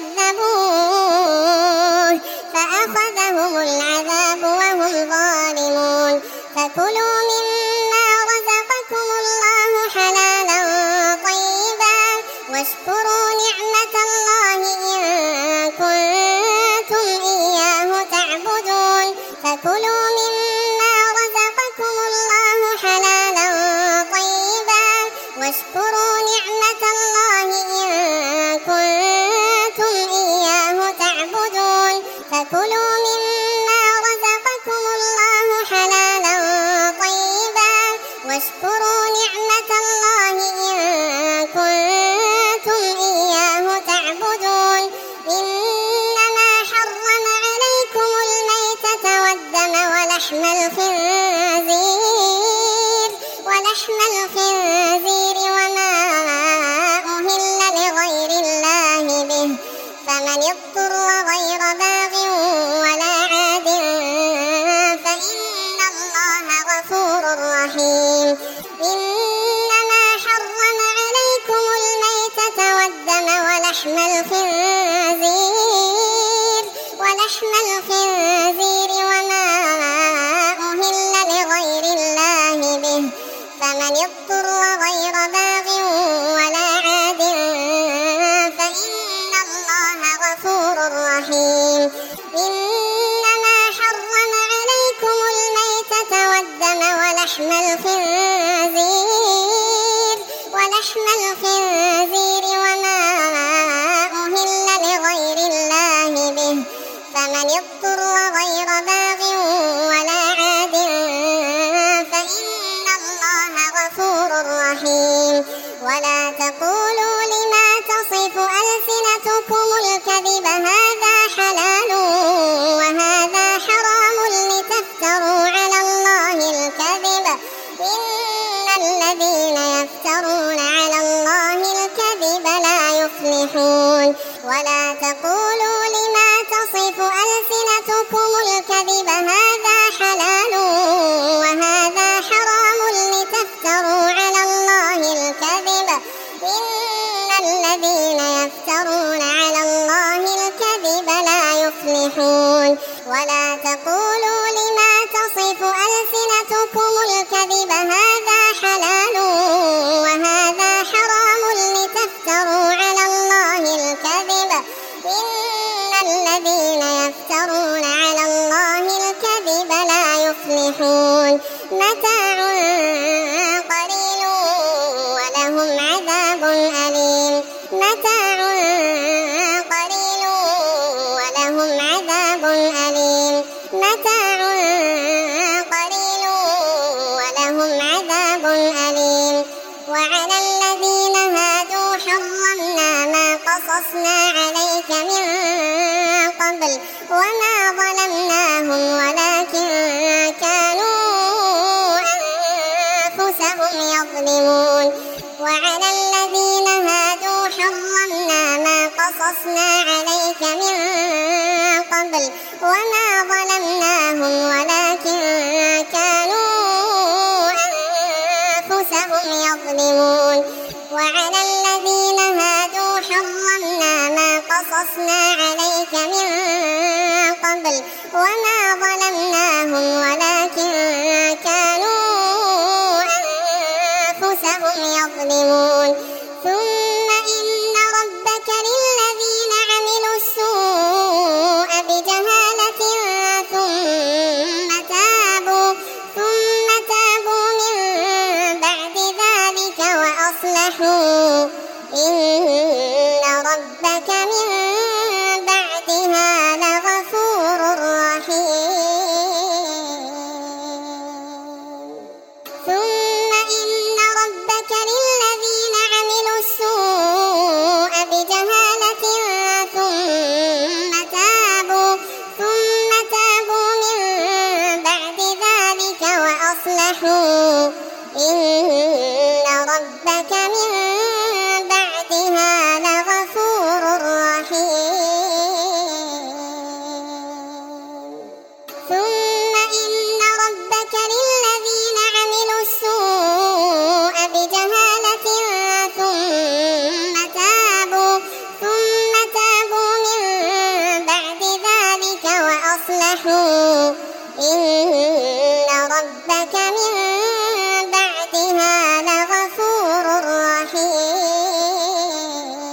فكذبوه فأخذهم العذاب وهم ظالمون فكلوا مما رزقكم الله حلالا طيبا واشكروا نعمة الله إن كنتم إياه تعبدون فكلوا مما رزقكم الله حلالا طيبا واشكروا نعمة الله إن كنتم إياه تعبدون فكلوا مما رزقكم الله حلالا طيبا واشكروا نعمة الله إن كنتم إياه تعبدون إنما حرم عليكم الميتة والدم ولحم الخنزير وما أهل لغير الله به فمن اضطر غير باغ ولا عاد فإن الله غفور رحيم إنما حرم عليكم الميتة والدم ولحم الخنزير وما أهل لغير الله به فمن اضطر غير باغ ولا عاد فإن الله غفور رحيم إنما حرم عليكم الميتة والدم ولحم الخنزير وما أهل لغير الله به فمن اضطر غير باغ ولا عاد فإن الله غفور رحيم ولا تقولوا لما تصف ألسنتكم الكذب هذا حلال وهذا حرام لتفتروا على الله الكذب إن الذين يفترون على الله الكذب لا يفلحون ولا تقولوا لما تصف ألسنتكم الكذب ولا تقولوا لما تصف ألسنتكم الكذب هذا حلال وهذا حرام لتفتروا على الله الكذب إن الذين يفترون على الله الكذب لا يفلحون متاع قليل ولهم عذاب أليم متاع قليل ولهم عذاب أليم متاع قليل ولهم عذاب أليم وعلى الذين هادوا حرمنا ما قصصنا عليك من قبل وما ظلمناهم ولكن كانوا أنفسهم يظلمون وعلى الذين هادوا حرمنا ما قصصنا عليك من قبل وما ظلمناهم ولكن كانوا أنفسهم يظلمون وعلى الذين هادوا حرمنا ما قصصنا عليك من قبل وما ظلمناهم ولكن كانوا أنفسهم يظلمون ثم إن ربك للذين عملوا السوء بجهالة ثم تابوا من بعد ذلك وأصلحوا إن ربك من بعدها لغفور رحيم ثم إن ربك للذين عملوا السوء بجهالة ثم تابوا من بعد ذلك وأصلحوا إن ربك من بعدها لغفور رحيم ثم إن ربك للذين عملوا السوء بجهالة ثم تابوا من بعد ذلك وأصلحوا إن ربك من بعدها لغفور رحيم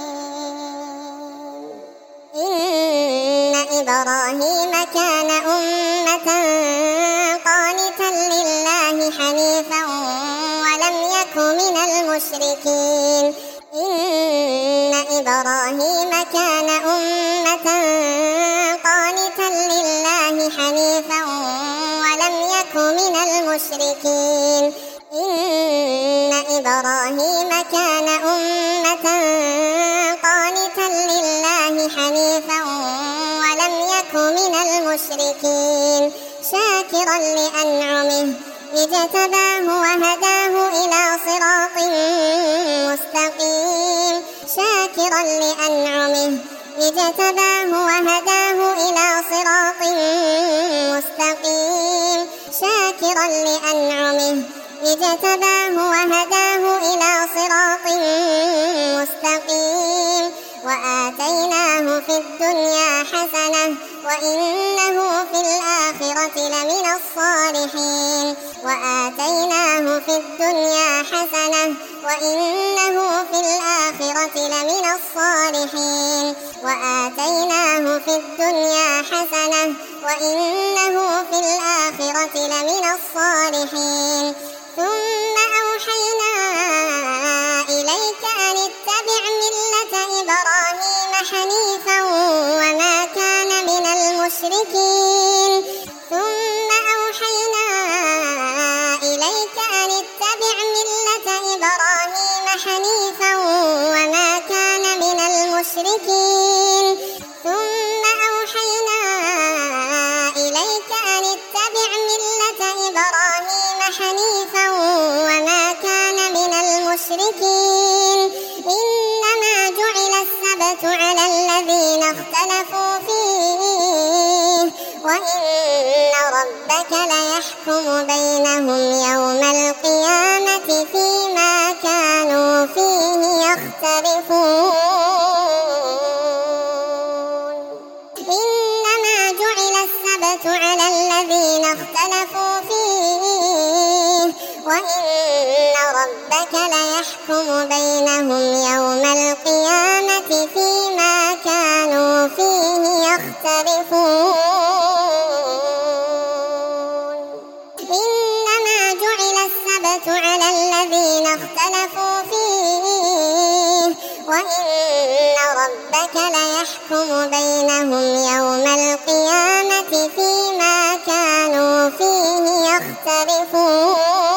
إن إبراهيم كان أمة قانتا لله حنيفا ولم يك من المشركين إن إبراهيم كان أمة قانتا لله حنيفا ولم يك من المشركين إن إبراهيم كان أمة قانتا لله حنيفا ولم يك من المشركين شاكرا لأنعمه اجتباه وهداه إلى صراط مستقيم شاكرا لأنعمه اجتباه وهداه إلى صراط مستقيم شاكرا لأنعمه اجتباه وهداه إلى صراط مستقيم وآتيناه في الدنيا حسنة وإنه في الآخرة لمن الصالحين وآتيناه في الدنيا حسنة وإنه في الآخرة لمن الصالحين وآتيناه في الدنيا حسنة وإنه في الآخرة لمن الصالحين ثم أوحينا إليك أن اتبع ملة إبراهيم حنيفا وما كان من المشركين ثم أوحينا إليك أن اتبع ملة إبراهيم حنيفا وما كان من المشركين ثم أوحينا إليك أن اتبع ملة إبراهيم حنيفا وما كان من المشركين إنما جعل السبت على الذين اختلفوا فيه وإن ربك ليحكم بينهم يوم القيامة فيما كانوا فيه يختلفون إنما جعل السبت على الذين اختلفوا فيه وإن ربك ليحكم بينهم يوم القيامة فيما كانوا فيه يختلفون. إنما جعل السبت على الذين اختلفوا فيه وإن ربك ليحكم بينهم يوم القيامة فيما كانوا فيه يختلفون.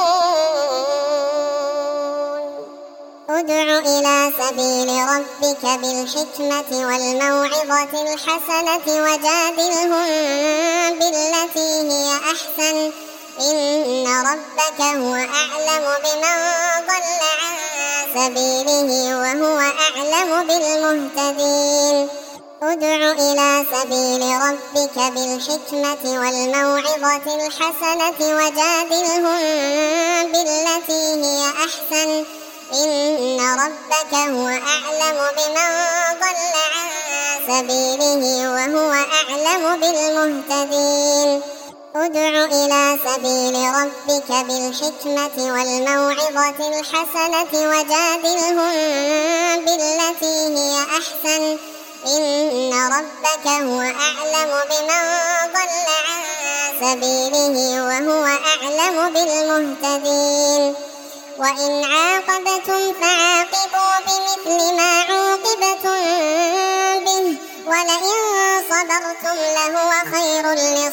ادع إلى سبيل ربك بالحكمة والموعظة الحسنة وجادلهم بالتي هي أحسن إن ربك هو أعلم بمن ضل عن سبيله وهو أعلم بالمهتدين. ادع إلى سبيل ربك بالحكمة والموعظة الحسنة وجادلهم بالتي هي أحسن إن ربك هو أعلم بمن ضل عن سبيله وهو أعلم بالمهتدين. ادع إلى سبيل ربك بالحكمة والموعظة الحسنة وجادلهم بالتي هي أحسن إن ربك هو أعلم بمن ضل عن سبيله وهو أعلم بالمهتدين. وإن عاقبتم فعاقبوا بمثل ما عوقبتم به ولئن صبرتم لهو خير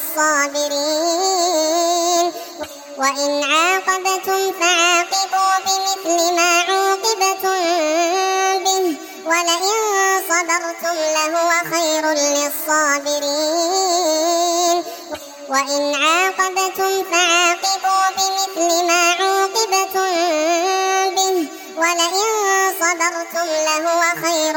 للصابرين. وإن عاقبتم فعاقبوا بمثل ما عوقبتم به ولئن صبرتم لهو خير للصابرين. وإن عاقبتم فعاقبوا بمثل ما عوقبتم به ولئن صبرتم لهو خير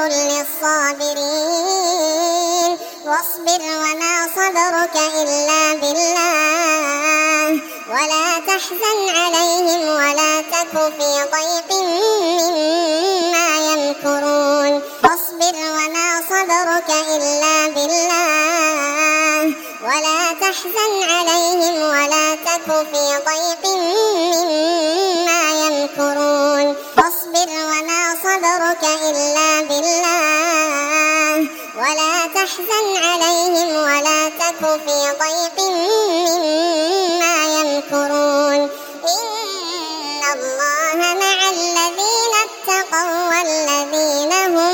للصابرين. واصبر وما صبرك إلا بالله ولا تحزن عليهم ولا تك في ضيق مما يمكرون. واصبر وما صبرك إلا بالله ولا تحزن عليهم ولا تك في ضيق مما يمكرون. واصبر وما صبرك إلا بالله ولا تحزن عليهم ولا تك في ضيق مما يمكرون. إن الله مع الذين اتقوا والذين هم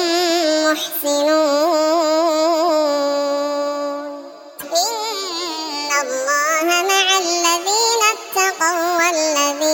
محسنون. إن الله مع الذين اتقوا والذين